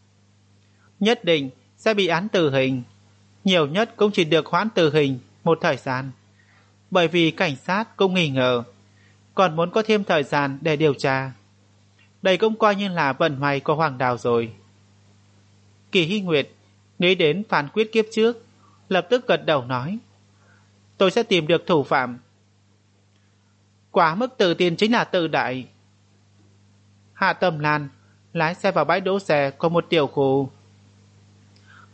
Nhất định sẽ bị án tử hình, nhiều nhất cũng chỉ được hoãn tử hình một thời gian, bởi vì cảnh sát cũng nghi ngờ, còn muốn có thêm thời gian để điều tra. Đây cũng coi như là vận may của Hoàng Đào rồi. Kỳ Hy Nguyệt nghĩ đến phán quyết kiếp trước, lập tức gật đầu nói: Tôi sẽ tìm được thủ phạm. Quá mức tự tin chính là tự đại. Hạ Tâm Lan lái xe vào bãi đỗ xe của một tiểu khu.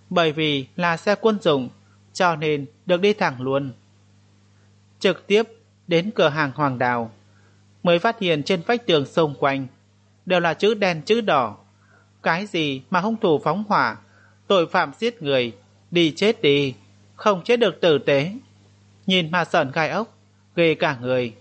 Bởi vì là xe quân dụng, cho nên được đi thẳng luôn. Trực tiếp đến cửa hàng Hoàng Đào, mới phát hiện trên vách tường xung quanh đều là chữ đen chữ đỏ. Cái gì mà hung thủ phóng hỏa, tội phạm giết người, đi chết đi, không chết được tử tế. Nhìn mà sởn gai ốc, ghê cả người.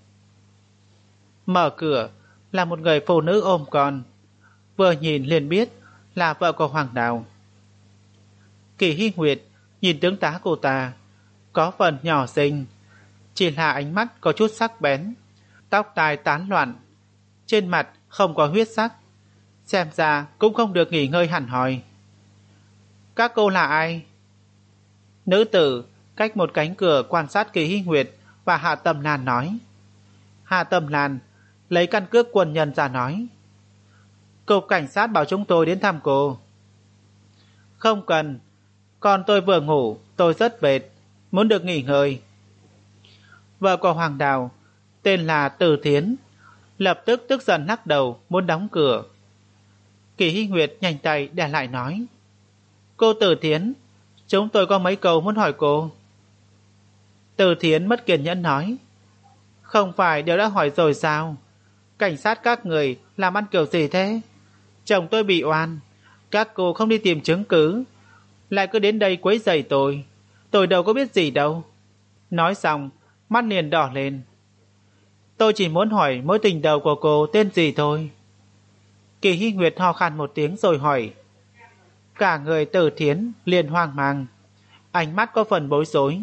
Mở cửa là một người phụ nữ ôm con, vừa nhìn liền biết là vợ của Hoàng Đào. Kỳ Hy Nguyệt nhìn tướng tá cô ta, có phần nhỏ xinh, chỉ là ánh mắt có chút sắc bén, tóc tai tán loạn, trên mặt không có huyết sắc, xem ra cũng không được nghỉ ngơi hẳn hoi. Các cô là ai? Nữ tử cách một cánh cửa quan sát Kỳ Hy Nguyệt và Hạ Tâm Lan nói. Hạ Tâm Lan lấy căn cước quân nhân ra nói. Cục cảnh sát bảo chúng tôi đến thăm cô. Không cần, con tôi vừa ngủ, tôi rất mệt, muốn được nghỉ ngơi. Vợ của Hoàng Đào tên là Từ Thiến, lập tức tức giận lắc đầu muốn đóng cửa. Kỳ Hy Nguyệt nhanh tay đè lại nói. Cô Từ Thiến, chúng tôi có mấy câu muốn hỏi cô. Từ Thiến mất kiên nhẫn nói. Không phải đều đã hỏi rồi sao? Cảnh sát các người làm ăn kiểu gì thế? Chồng tôi bị oan, các cô không đi tìm chứng cứ, lại cứ đến đây quấy rầy tôi. Tôi đâu có biết gì đâu. Nói xong, mắt liền đỏ lên. Tôi chỉ muốn hỏi mối tình đầu của cô tên gì thôi. Kỳ Hy Nguyệt ho khan một tiếng rồi hỏi. Cả người Từ Thiến liền hoang mang, ánh mắt có phần bối rối.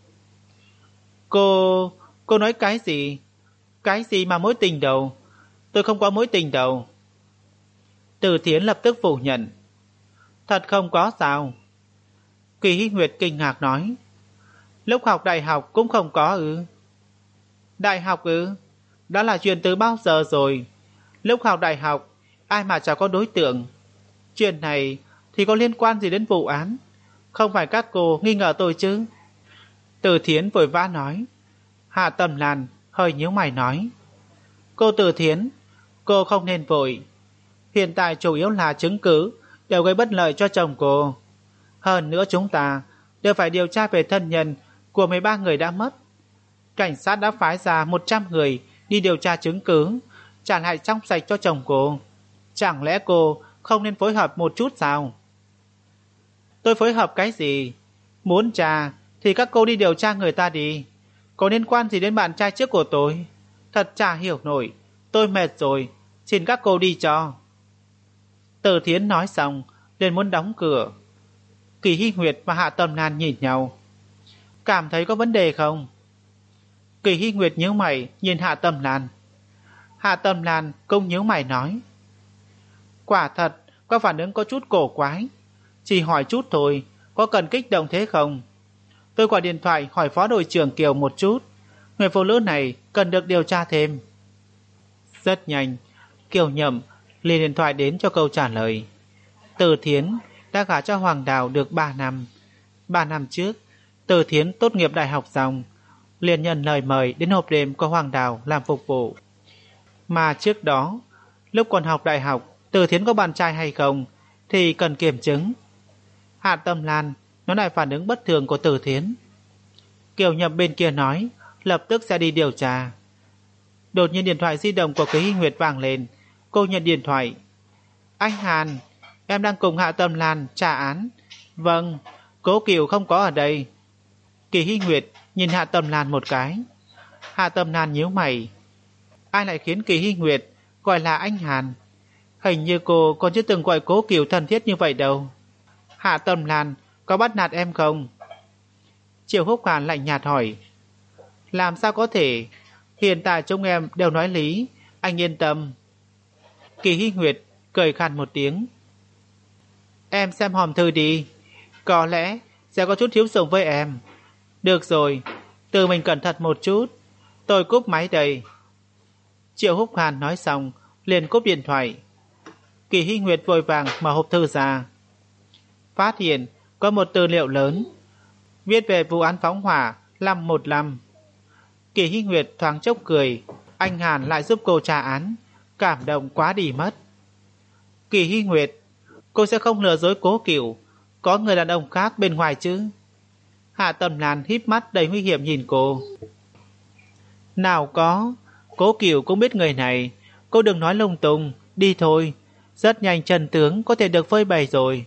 Cô... cô nói cái gì? Cái gì mà mối tình đầu? Tôi không có mối tình đầu. Từ Thiến lập tức phủ nhận. Thật không có sao? Kỳ Hy Nguyệt kinh ngạc nói. Lúc học đại học cũng không có ư? Đại học ư? Đó là chuyện từ bao giờ rồi? Lúc học đại học, ai mà chẳng có đối tượng. Chuyện này thì có liên quan gì đến vụ án? Không phải các cô nghi ngờ tôi chứ? Từ Thiến vội vã nói. Hạ Tâm Lan hơi nhíu mày nói. Cô Từ Thiến, cô không nên vội. Hiện tại chủ yếu là chứng cứ đều gây bất lợi cho chồng cô. Hơn nữa chúng ta đều phải điều tra về thân nhân của mười ba người đã mất. Cảnh sát đã phái ra một trăm người đi điều tra chứng cứ, trả lại trong sạch cho chồng cô. Chẳng lẽ cô không nên phối hợp một chút sao? Tôi phối hợp cái gì? Muốn tra thì các cô đi điều tra người ta đi. Có liên quan gì đến bạn trai trước của tôi? Thật chả hiểu nổi. Tôi mệt rồi, xin các cô đi cho. Từ Thiến nói xong liền muốn đóng cửa. Kỳ Hy Nguyệt và Hạ Tâm Lan nhìn nhau. Cảm thấy có vấn đề không? Kỳ Hy Nguyệt nhíu mày nhìn Hạ Tâm Lan. Hạ Tâm Lan cũng nhíu mày nói. Quả thật có phản ứng có chút cổ quái. Chỉ hỏi chút thôi, có cần kích động thế không? Tôi gọi điện thoại hỏi phó đội trưởng Kiều một chút. Người phụ nữ này cần được điều tra thêm. Rất nhanh, Kiều Nhậm liền điện thoại đến cho câu trả lời. Từ Thiến đã gả cho Hoàng Đào được ba năm. ba năm trước, Từ Thiến tốt nghiệp đại học xong, liền nhận lời mời đến hộp đêm của Hoàng Đào làm phục vụ. Mà trước đó, lúc còn học đại học, Từ Thiến có bạn trai hay không thì cần kiểm chứng. Hạ Tâm Lan nói lại phản ứng bất thường của Từ Thiến. Kiều Nhậm bên kia nói lập tức sẽ đi điều tra. Đột nhiên điện thoại di động của Kỳ Hy Nguyệt vang lên. Cô nhận điện thoại. Anh Hàn, em đang cùng Hạ Tâm Lan trả án. Vâng, Cố Kiều không có ở đây. Kỳ Hy Nguyệt nhìn Hạ Tâm Lan một cái. Hạ Tâm Lan nhíu mày. Ai lại khiến Kỳ Hy Nguyệt gọi là anh Hàn? Hình như cô còn chưa từng gọi Cố Kiều thân thiết như vậy đâu. Hạ Tâm Lan có bắt nạt em không? Triệu Húc Hàn lạnh nhạt hỏi. Làm sao có thể? Hiện tại chúng em đều nói lý, anh yên tâm. Kỳ Hy Nguyệt cười khàn một tiếng. Em xem hòm thư đi, có lẽ sẽ có chút thiếu dụng với em. Được rồi, tự mình cẩn thận một chút. Tôi cúp máy đây. Triệu Húc Hàn nói xong liền cúp điện thoại. Kỳ Hy Nguyệt vội vàng mở hộp thư ra, phát hiện có một tư liệu lớn viết về vụ án phóng hỏa năm một năm. Kỳ Hy Nguyệt thoáng chốc cười. Anh Hàn lại giúp cô tra án, cảm động quá đi mất. Kỳ Hy Nguyệt, cô sẽ không lừa dối Cố Kiều, có người đàn ông khác bên ngoài chứ? Hạ Tâm Lan híp mắt đầy nguy hiểm nhìn cô. Nào có, Cố Cửu cũng biết người này, cô đừng nói lung tung, đi thôi, rất nhanh chân tướng có thể được phơi bày rồi.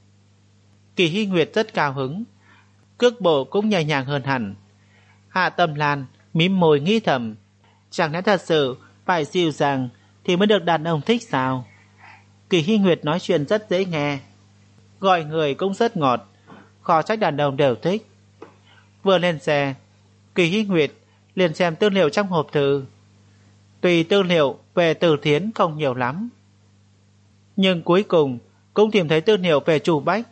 Kỳ Hy Nguyệt rất cao hứng, cước bộ cũng nhẹ nhàng hơn hẳn. Hạ Tâm Lan mím môi nghĩ thầm, chẳng lẽ thật sự phải dịu dàng thì mới được đàn ông thích sao? Kỳ Hy Nguyệt nói chuyện rất dễ nghe, gọi người cũng rất ngọt, khó trách đàn ông đều thích. Vừa lên xe, Kỳ Hy Nguyệt liền xem tư liệu trong hộp thư. Tuy tư liệu về Từ Thiến không nhiều lắm, nhưng cuối cùng cũng tìm thấy tư liệu về Chu Bách.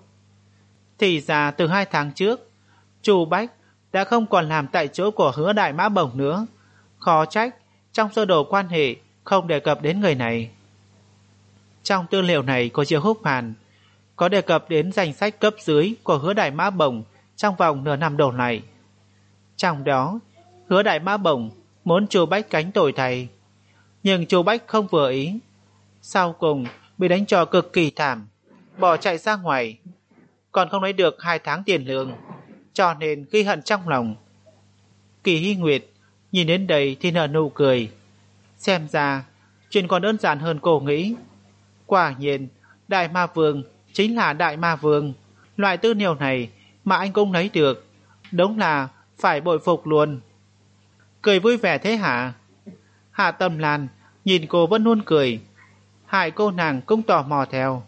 Thì ra từ hai tháng trước, Chu Bách đã không còn làm tại chỗ của Hứa Đại Mã Bổng nữa. Khó trách trong sơ đồ quan hệ không đề cập đến người này. Trong tư liệu này của Triệu Húc Hàn có đề cập đến danh sách cấp dưới của Hứa Đại Mã Bổng trong vòng nửa năm đầu này. Trong đó, Hứa Đại Mã Bổng muốn Chu Bách cánh tội thầy, nhưng Chu Bách không vừa ý. Sau cùng bị đánh cho cực kỳ thảm, bỏ chạy ra ngoài, còn không lấy được hai tháng tiền lương, cho nên ghi hận trong lòng. Kỳ Hy Nguyệt nhìn đến đây thì nở nụ cười. Xem ra chuyện còn đơn giản hơn cô nghĩ. Quả nhiên Đại Ma Vương chính là Đại Ma Vương. Loại tư liệu này mà anh cũng lấy được, đúng là phải bội phục luôn. Cười vui vẻ thế hả? Hạ Tâm Lan nhìn cô vẫn luôn cười, hại cô nàng cũng tò mò theo.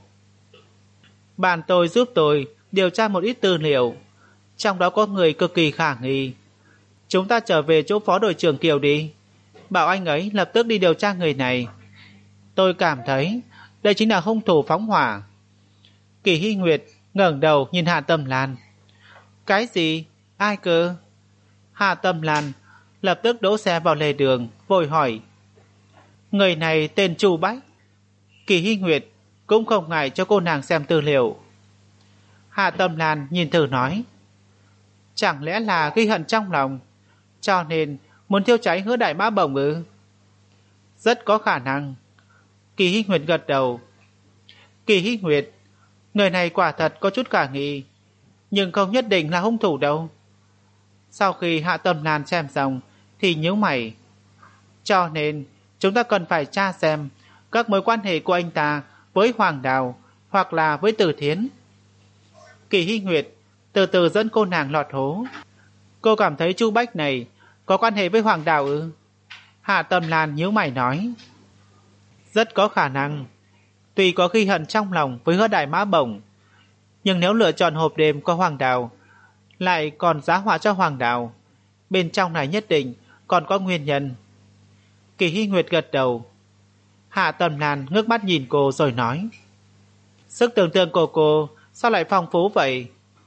Bạn tôi giúp tôi điều tra một ít tư liệu, trong đó có người cực kỳ khả nghi. Chúng ta trở về chỗ phó đội trưởng Kiều đi, bảo anh ấy lập tức đi điều tra người này. Tôi cảm thấy đây chính là hung thủ phóng hỏa. Kỳ Hy Nguyệt ngẩng đầu nhìn Hạ Tâm Lan. Cái gì? Ai cơ? Hạ Tâm Lan lập tức đỗ xe vào lề đường, vội hỏi. Người này tên Chu Bách. Kỳ Hy Nguyệt cũng không ngại cho cô nàng xem tư liệu. Hạ Tâm Lan nhìn thử nói, chẳng lẽ là ghi hận trong lòng, cho nên muốn thiêu cháy Hứa Đại Mã Bổng ư? Rất có khả năng. Kỳ Hy Nguyệt gật đầu. Kỳ Hy Nguyệt, người này quả thật có chút khả nghi, nhưng không nhất định là hung thủ đâu. Sau khi Hạ Tâm Lan xem xong thì nhíu mày. Cho nên chúng ta cần phải tra xem các mối quan hệ của anh ta với Hoàng Đào hoặc là với Từ Thiến. Kỳ Hy Nguyệt từ từ dẫn cô nàng lọt hố. Cô cảm thấy Chu Bách này có quan hệ với Hoàng Đào ư? Hạ Tâm Lan nhíu mày nói. Rất có khả năng. Tuy có ghi hận trong lòng với Hứa Đại Mã Bổng, nhưng nếu lựa chọn hộp đêm có Hoàng Đào, lại còn giá họa cho Hoàng Đào, bên trong này nhất định còn có nguyên nhân. Kỳ Hy Nguyệt gật đầu. Hạ Tâm Lan ngước mắt nhìn cô rồi nói, sức tưởng tượng của cô sao lại phong phú vậy?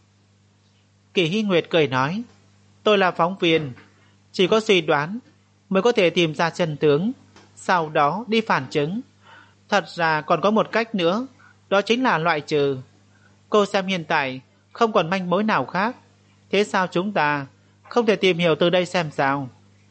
Kỳ Hy Nguyệt cười nói, tôi là phóng viên, chỉ có suy đoán mới có thể tìm ra chân tướng, sau đó đi phản chứng. Thật ra còn có một cách nữa, đó chính là loại trừ. Cô xem hiện tại không còn manh mối nào khác, thế sao chúng ta không thể tìm hiểu từ đây xem sao?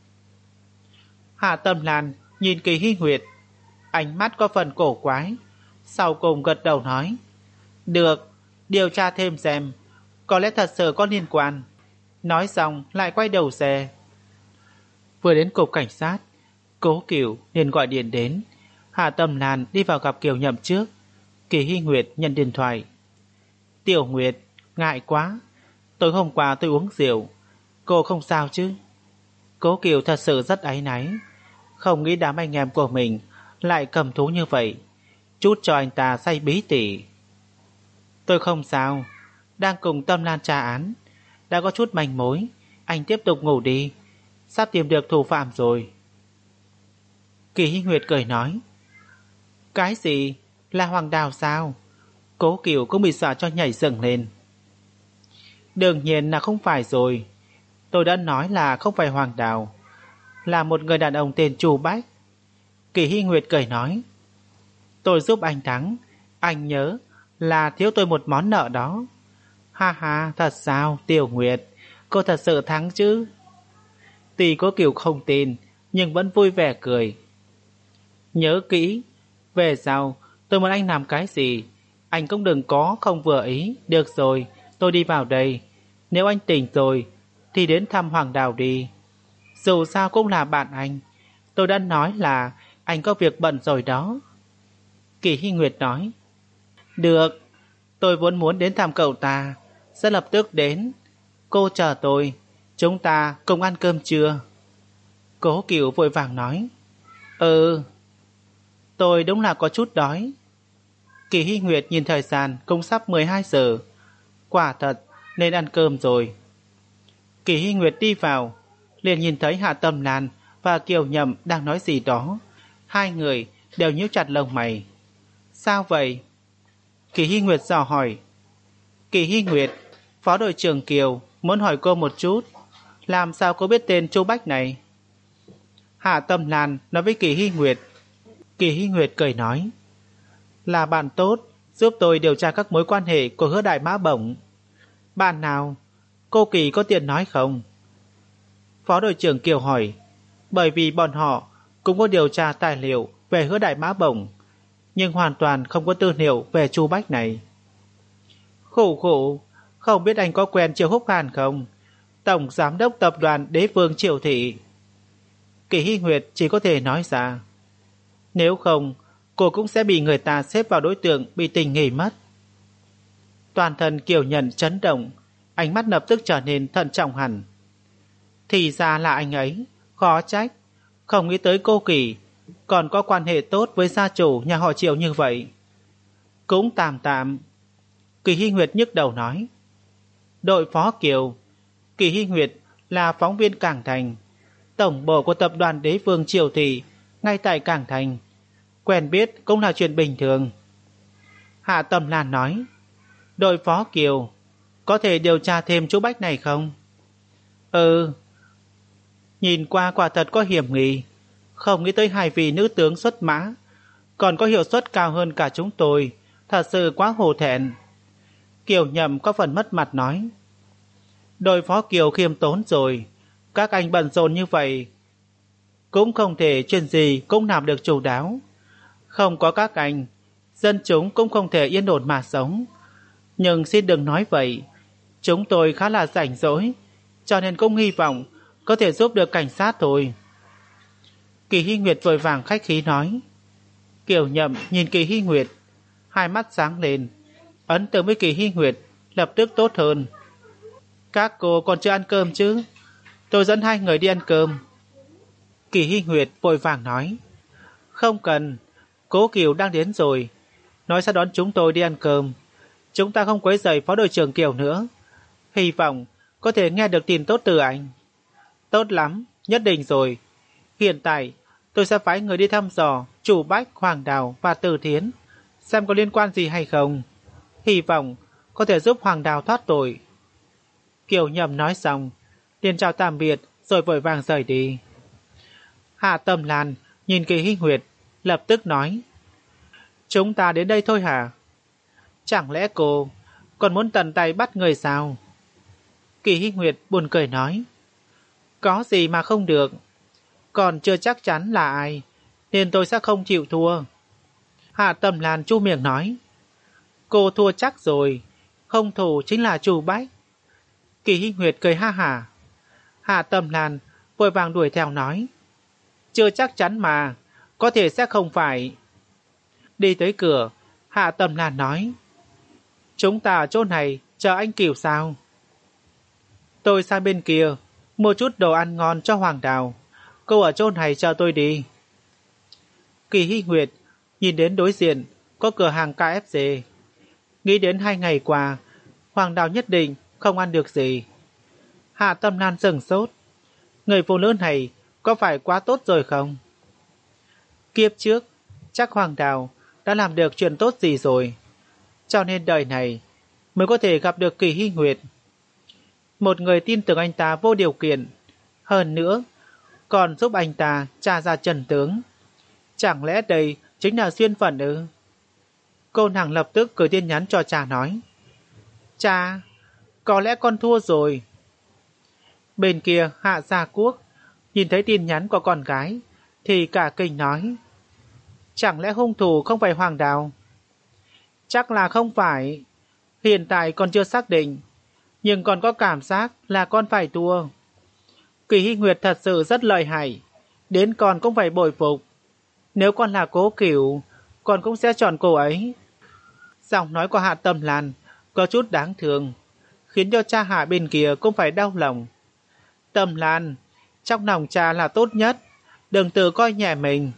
Hạ Tâm Lan nhìn Kỳ Hy Nguyệt, ánh mắt có phần cổ quái, sau cùng gật đầu nói, được, điều tra thêm xem, có lẽ thật sự có liên quan. Nói xong lại quay đầu xe. Vừa đến cục cảnh sát, Cố Cửu liền gọi điện đến. Hạ Tâm Lan đi vào gặp Kiều Nhậm trước. Kỳ Hy Nguyệt nhận điện thoại. Tiểu Nguyệt, ngại quá, tối hôm qua tôi uống rượu, cô không sao chứ? Cố Cửu thật sự rất áy náy, không nghĩ đám anh em của mình lại cầm thú như vậy, chút cho anh ta say bí tỉ. Tôi không sao, đang cùng Tâm Lan tra án, đã có chút manh mối, anh tiếp tục ngủ đi, sắp tìm được thủ phạm rồi. Kỳ Hy Nguyệt cười nói, cái gì? Là Hoàng Đào sao? Cố Cửu cũng bị sợ cho nhảy dựng lên. Đương nhiên là không phải rồi, tôi đã nói là không phải Hoàng Đào, là một người đàn ông tên Chu Bách. Kỳ Hy Nguyệt cười nói, tôi giúp anh thắng, anh nhớ là thiếu tôi một món nợ đó. Ha ha, thật sao Tiểu Nguyệt, cô thật sự thắng chứ? Tuy Cố Cửu không tin, nhưng vẫn vui vẻ cười. Nhớ kỹ, về sau tôi muốn anh làm cái gì Anh cũng đừng có không vừa ý. Được rồi, tôi đi vào đây. Nếu anh tỉnh rồi thì đến thăm Hoàng Đào đi. Dù sao cũng là bạn anh. Tôi đã nói là anh có việc bận rồi đó. Kỳ Hy Nguyệt nói. Được, tôi vốn muốn đến thăm cậu ta, sẽ lập tức đến. Cô chờ tôi, chúng ta cùng ăn cơm trưa. Cố Cửu vội vàng nói. Ừ, tôi đúng là có chút đói. Kỳ Hy Nguyệt nhìn thời gian cũng sắp mười hai giờ. Quả thật nên ăn cơm rồi. Kỳ Hy Nguyệt đi vào, liền nhìn thấy Hạ Tâm Lan và Kiều Nhậm đang nói gì đó. Hai người đều nhíu chặt lông mày. Sao vậy? Kỳ Hy Nguyệt dò hỏi. Kỳ Hy Nguyệt, phó đội trưởng Kiều muốn hỏi cô một chút. Làm sao cô biết tên Chu Bách này? Hạ Tâm Lan nói với Kỳ Hy Nguyệt. Kỳ Hy Nguyệt cười nói. Là bạn tốt, giúp tôi điều tra các mối quan hệ của Hứa Đại Mã Bổng. Bạn nào? Cô Kỳ có tiền nói không? Phó đội trưởng Kiều hỏi. Bởi vì bọn họ cũng có điều tra tài liệu về Hứa Đại Mã Bổng, nhưng hoàn toàn không có tư liệu về Chu Bách này. Khổ khổ, không biết anh có quen Triệu Húc Hàn không? Tổng giám đốc tập đoàn Đế Vương Triệu Thị. Kỳ Hy Nguyệt chỉ có thể nói ra. Nếu không, cô cũng sẽ bị người ta xếp vào đối tượng bị tình nghi mất. Toàn thân Kiều Nhận chấn động, ánh mắt lập tức trở nên thận trọng hẳn. Thì ra là anh ấy, khó trách. Không nghĩ tới cô Kỳ còn có quan hệ tốt với gia chủ nhà họ Triệu như vậy. Cũng tạm tạm. Kỳ Hy Nguyệt nhức đầu nói. Đội phó Kiều. Kỳ Hy Nguyệt là phóng viên Cảng Thành. Tổng bộ của tập đoàn Đế Vương Triều Thị ngay tại Cảng Thành. Quen biết cũng là chuyện bình thường. Hạ Tâm Lan nói. Đội phó Kiều, có thể điều tra thêm chú Bách này không? Ừ. Nhìn qua quả thật có hiểm nghi. Không nghĩ tới hai vị nữ tướng xuất mã còn có hiệu suất cao hơn cả chúng tôi. Thật sự quá hổ thẹn. Kiều Nhậm có phần mất mặt nói. Đội phó Kiều khiêm tốn rồi. Các anh bận rộn như vậy cũng không thể chuyện gì cũng làm được chu đáo. Không có các anh, dân chúng cũng không thể yên ổn mà sống. Nhưng xin đừng nói vậy. Chúng tôi khá là rảnh rỗi, cho nên cũng hy vọng có thể giúp được cảnh sát thôi. Kỳ Hy Nguyệt vội vàng khách khí nói. Kiều Nhậm nhìn Kỳ Hy Nguyệt, hai mắt sáng lên. Ấn tượng với Kỳ Hy Nguyệt lập tức tốt hơn. Các cô còn chưa ăn cơm chứ? Tôi dẫn hai người đi ăn cơm. Kỳ Hy Nguyệt vội vàng nói. Không cần, Cố Kiều đang đến rồi, nói sẽ đón chúng tôi đi ăn cơm. Chúng ta không quấy rầy phó đội trưởng Kiều nữa. Hy vọng có thể nghe được tin tốt từ anh. Tốt lắm, nhất định rồi. Hiện tại tôi sẽ phái người đi thăm dò Chủ Bách, Hoàng Đào và Từ Thiến, xem có liên quan gì hay không. Hy vọng có thể giúp Hoàng Đào thoát tội. Kiều Nhậm nói xong liền chào tạm biệt rồi vội vàng rời đi. Hạ Tâm Lan nhìn Kỳ Hy Nguyệt lập tức nói. Chúng ta đến đây thôi hả? Chẳng lẽ cô còn muốn tận tay bắt người sao? Kỳ Hy Nguyệt buồn cười nói. Có gì mà không được. Còn chưa chắc chắn là ai, nên tôi sẽ không chịu thua. Hạ Tâm Lan chu miệng nói. Cô thua chắc rồi, hung thủ chính là Chu Bách. Kỳ Hy Nguyệt cười ha hả. Hạ Tâm Lan vội vàng đuổi theo nói. Chưa chắc chắn mà, có thể sẽ không phải. Đi tới cửa, Hạ Tâm Lan nói. Chúng ta ở chỗ này chờ anh Kiều sao? Tôi sang bên kia mua chút đồ ăn ngon cho Hoàng Đào. Cô ở chỗ này chờ tôi đi. Kỳ Hy Nguyệt nhìn đến đối diện có cửa hàng ca ép xê. Nghĩ đến hai ngày qua Hoàng Đào nhất định không ăn được gì. Hạ Tâm Lan sửng sốt. Người phụ nữ này có phải quá tốt rồi không? Kiếp trước chắc Hoàng Đào đã làm được chuyện tốt gì rồi, cho nên đời này mới có thể gặp được Kỳ Hy Nguyệt. Một người tin tưởng anh ta vô điều kiện, hơn nữa còn giúp anh ta tra ra chân tướng. Chẳng lẽ đây chính là duyên phận ư? Cô nàng lập tức gửi tin nhắn cho cha nói. Cha, có lẽ con thua rồi. Bên kia Hạ Gia Quốc nhìn thấy tin nhắn của con gái thì cả kinh nói. Chẳng lẽ hung thủ không phải Hoàng Đào? Chắc là không phải. Hiện tại còn chưa xác định, nhưng còn có cảm giác là con phải thua. Kỳ Hy Nguyệt thật sự rất lợi hại, đến con cũng phải bội phục. Nếu con là Cố Cửu, con cũng sẽ chọn cô ấy. Giọng nói của Hạ Tâm Lan có chút đáng thương, khiến cho cha Hạ bên kia cũng phải đau lòng. Tâm Lan, trong lòng cha là tốt nhất, đừng tự coi nhẹ mình.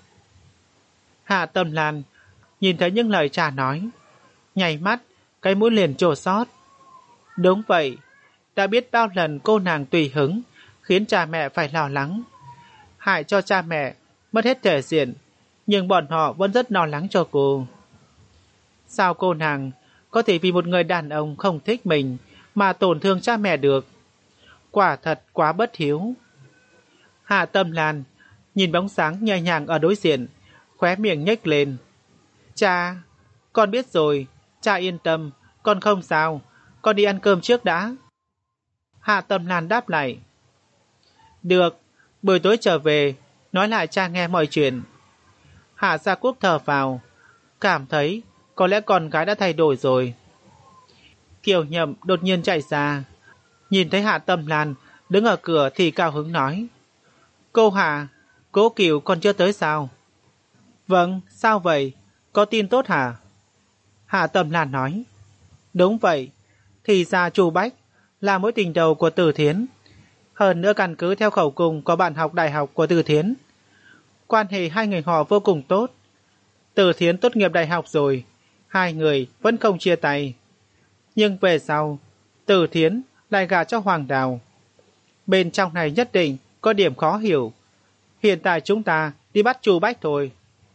Hạ Tâm Lan nhìn thấy những lời cha nói, nháy mắt, cái mũi liền trổ xót. Đúng vậy, đã biết bao lần cô nàng tùy hứng, khiến cha mẹ phải lo lắng, hại cho cha mẹ mất hết thể diện, nhưng bọn họ vẫn rất lo lắng cho cô. Sao cô nàng có thể vì một người đàn ông không thích mình mà tổn thương cha mẹ được? Quả thật quá bất hiếu. Hạ Tâm Lan nhìn bóng sáng nhẹ nhàng ở đối diện, khóe miệng nhếch lên. Cha, con biết rồi, cha yên tâm, con không sao, con đi ăn cơm trước đã. Hạ Tâm Lan đáp lại. Được, buổi tối trở về, nói lại cha nghe mọi chuyện. Hạ Gia Quốc thở vào, cảm thấy có lẽ con gái đã thay đổi rồi. Kiều Nhậm đột nhiên chạy ra, nhìn thấy Hạ Tâm Lan đứng ở cửa thì cao hứng nói. Cô Hạ, Cố Cửu còn chưa tới sao? Vâng, sao vậy? Có tin tốt hả? Hạ Tâm Lan nói. Đúng vậy, thì ra Chu Bách là mối tình đầu của Từ Thiến. Hơn nữa căn cứ theo khẩu cung có bạn học đại học của Từ Thiến. Quan hệ hai người họ vô cùng tốt. Từ Thiến tốt nghiệp đại học rồi, hai người vẫn không chia tay. Nhưng về sau, Từ Thiến lại gả cho Hoàng Đào. Bên trong này nhất định có điểm khó hiểu. Hiện tại chúng ta đi bắt Chu Bách thôi.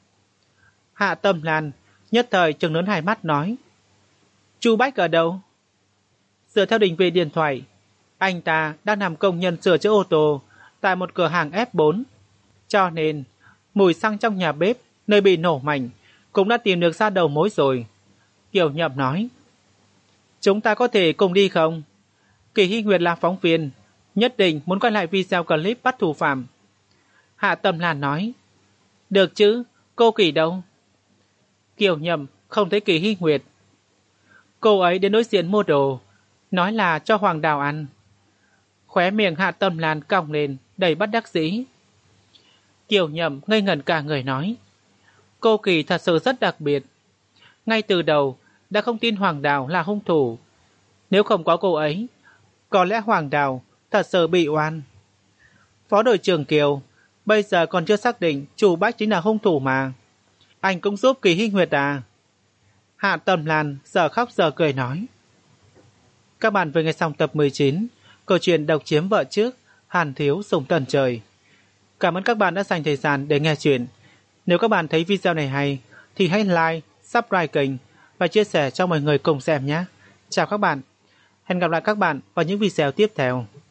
Hạ Tâm Lan nhất thời trừng lớn hai mắt nói. Chu Bách ở đâu? Dựa theo định vị điện thoại, anh ta đang làm công nhân sửa chữa ô tô tại một cửa hàng ép bốn. Cho nên, mùi xăng trong nhà bếp nơi bị nổ mạnh cũng đã tìm được ra đầu mối rồi. Kiều Nhậm nói. Chúng ta có thể cùng đi không? Kỳ Hy Nguyệt là phóng viên, nhất định muốn quay lại video clip bắt thủ phạm. Hạ Tâm Lan nói. Được chứ, cô Kỳ đâu? Kiều Nhậm không thấy Kỳ Hy Nguyệt. Cô ấy đến đối diện mua đồ, nói là cho Hoàng Đào ăn. Khóe miệng Hạ Tâm Lan cong lên, đầy bất đắc dĩ. Kiều Nhậm ngây ngẩn cả người nói. Cô Kỳ thật sự rất đặc biệt. Ngay từ đầu đã không tin Hoàng Đào là hung thủ. Nếu không có cô ấy, có lẽ Hoàng Đào thật sự bị oan. Phó đội trưởng Kiều, bây giờ còn chưa xác định Chu Bách chính là hung thủ mà. Anh cũng giúp Kỳ Hy Nguyệt à? Hạ Tâm Lan giờ khóc giờ cười nói. Các bạn vừa nghe xong tập mười chín, câu chuyện độc chiếm vợ trước, Hàn Thiếu Sùng Tần Trời. Cảm ơn các bạn đã dành thời gian để nghe chuyện. Nếu các bạn thấy video này hay, thì hãy like, subscribe kênh và chia sẻ cho mọi người cùng xem nhé. Chào các bạn. Hẹn gặp lại các bạn vào những video tiếp theo.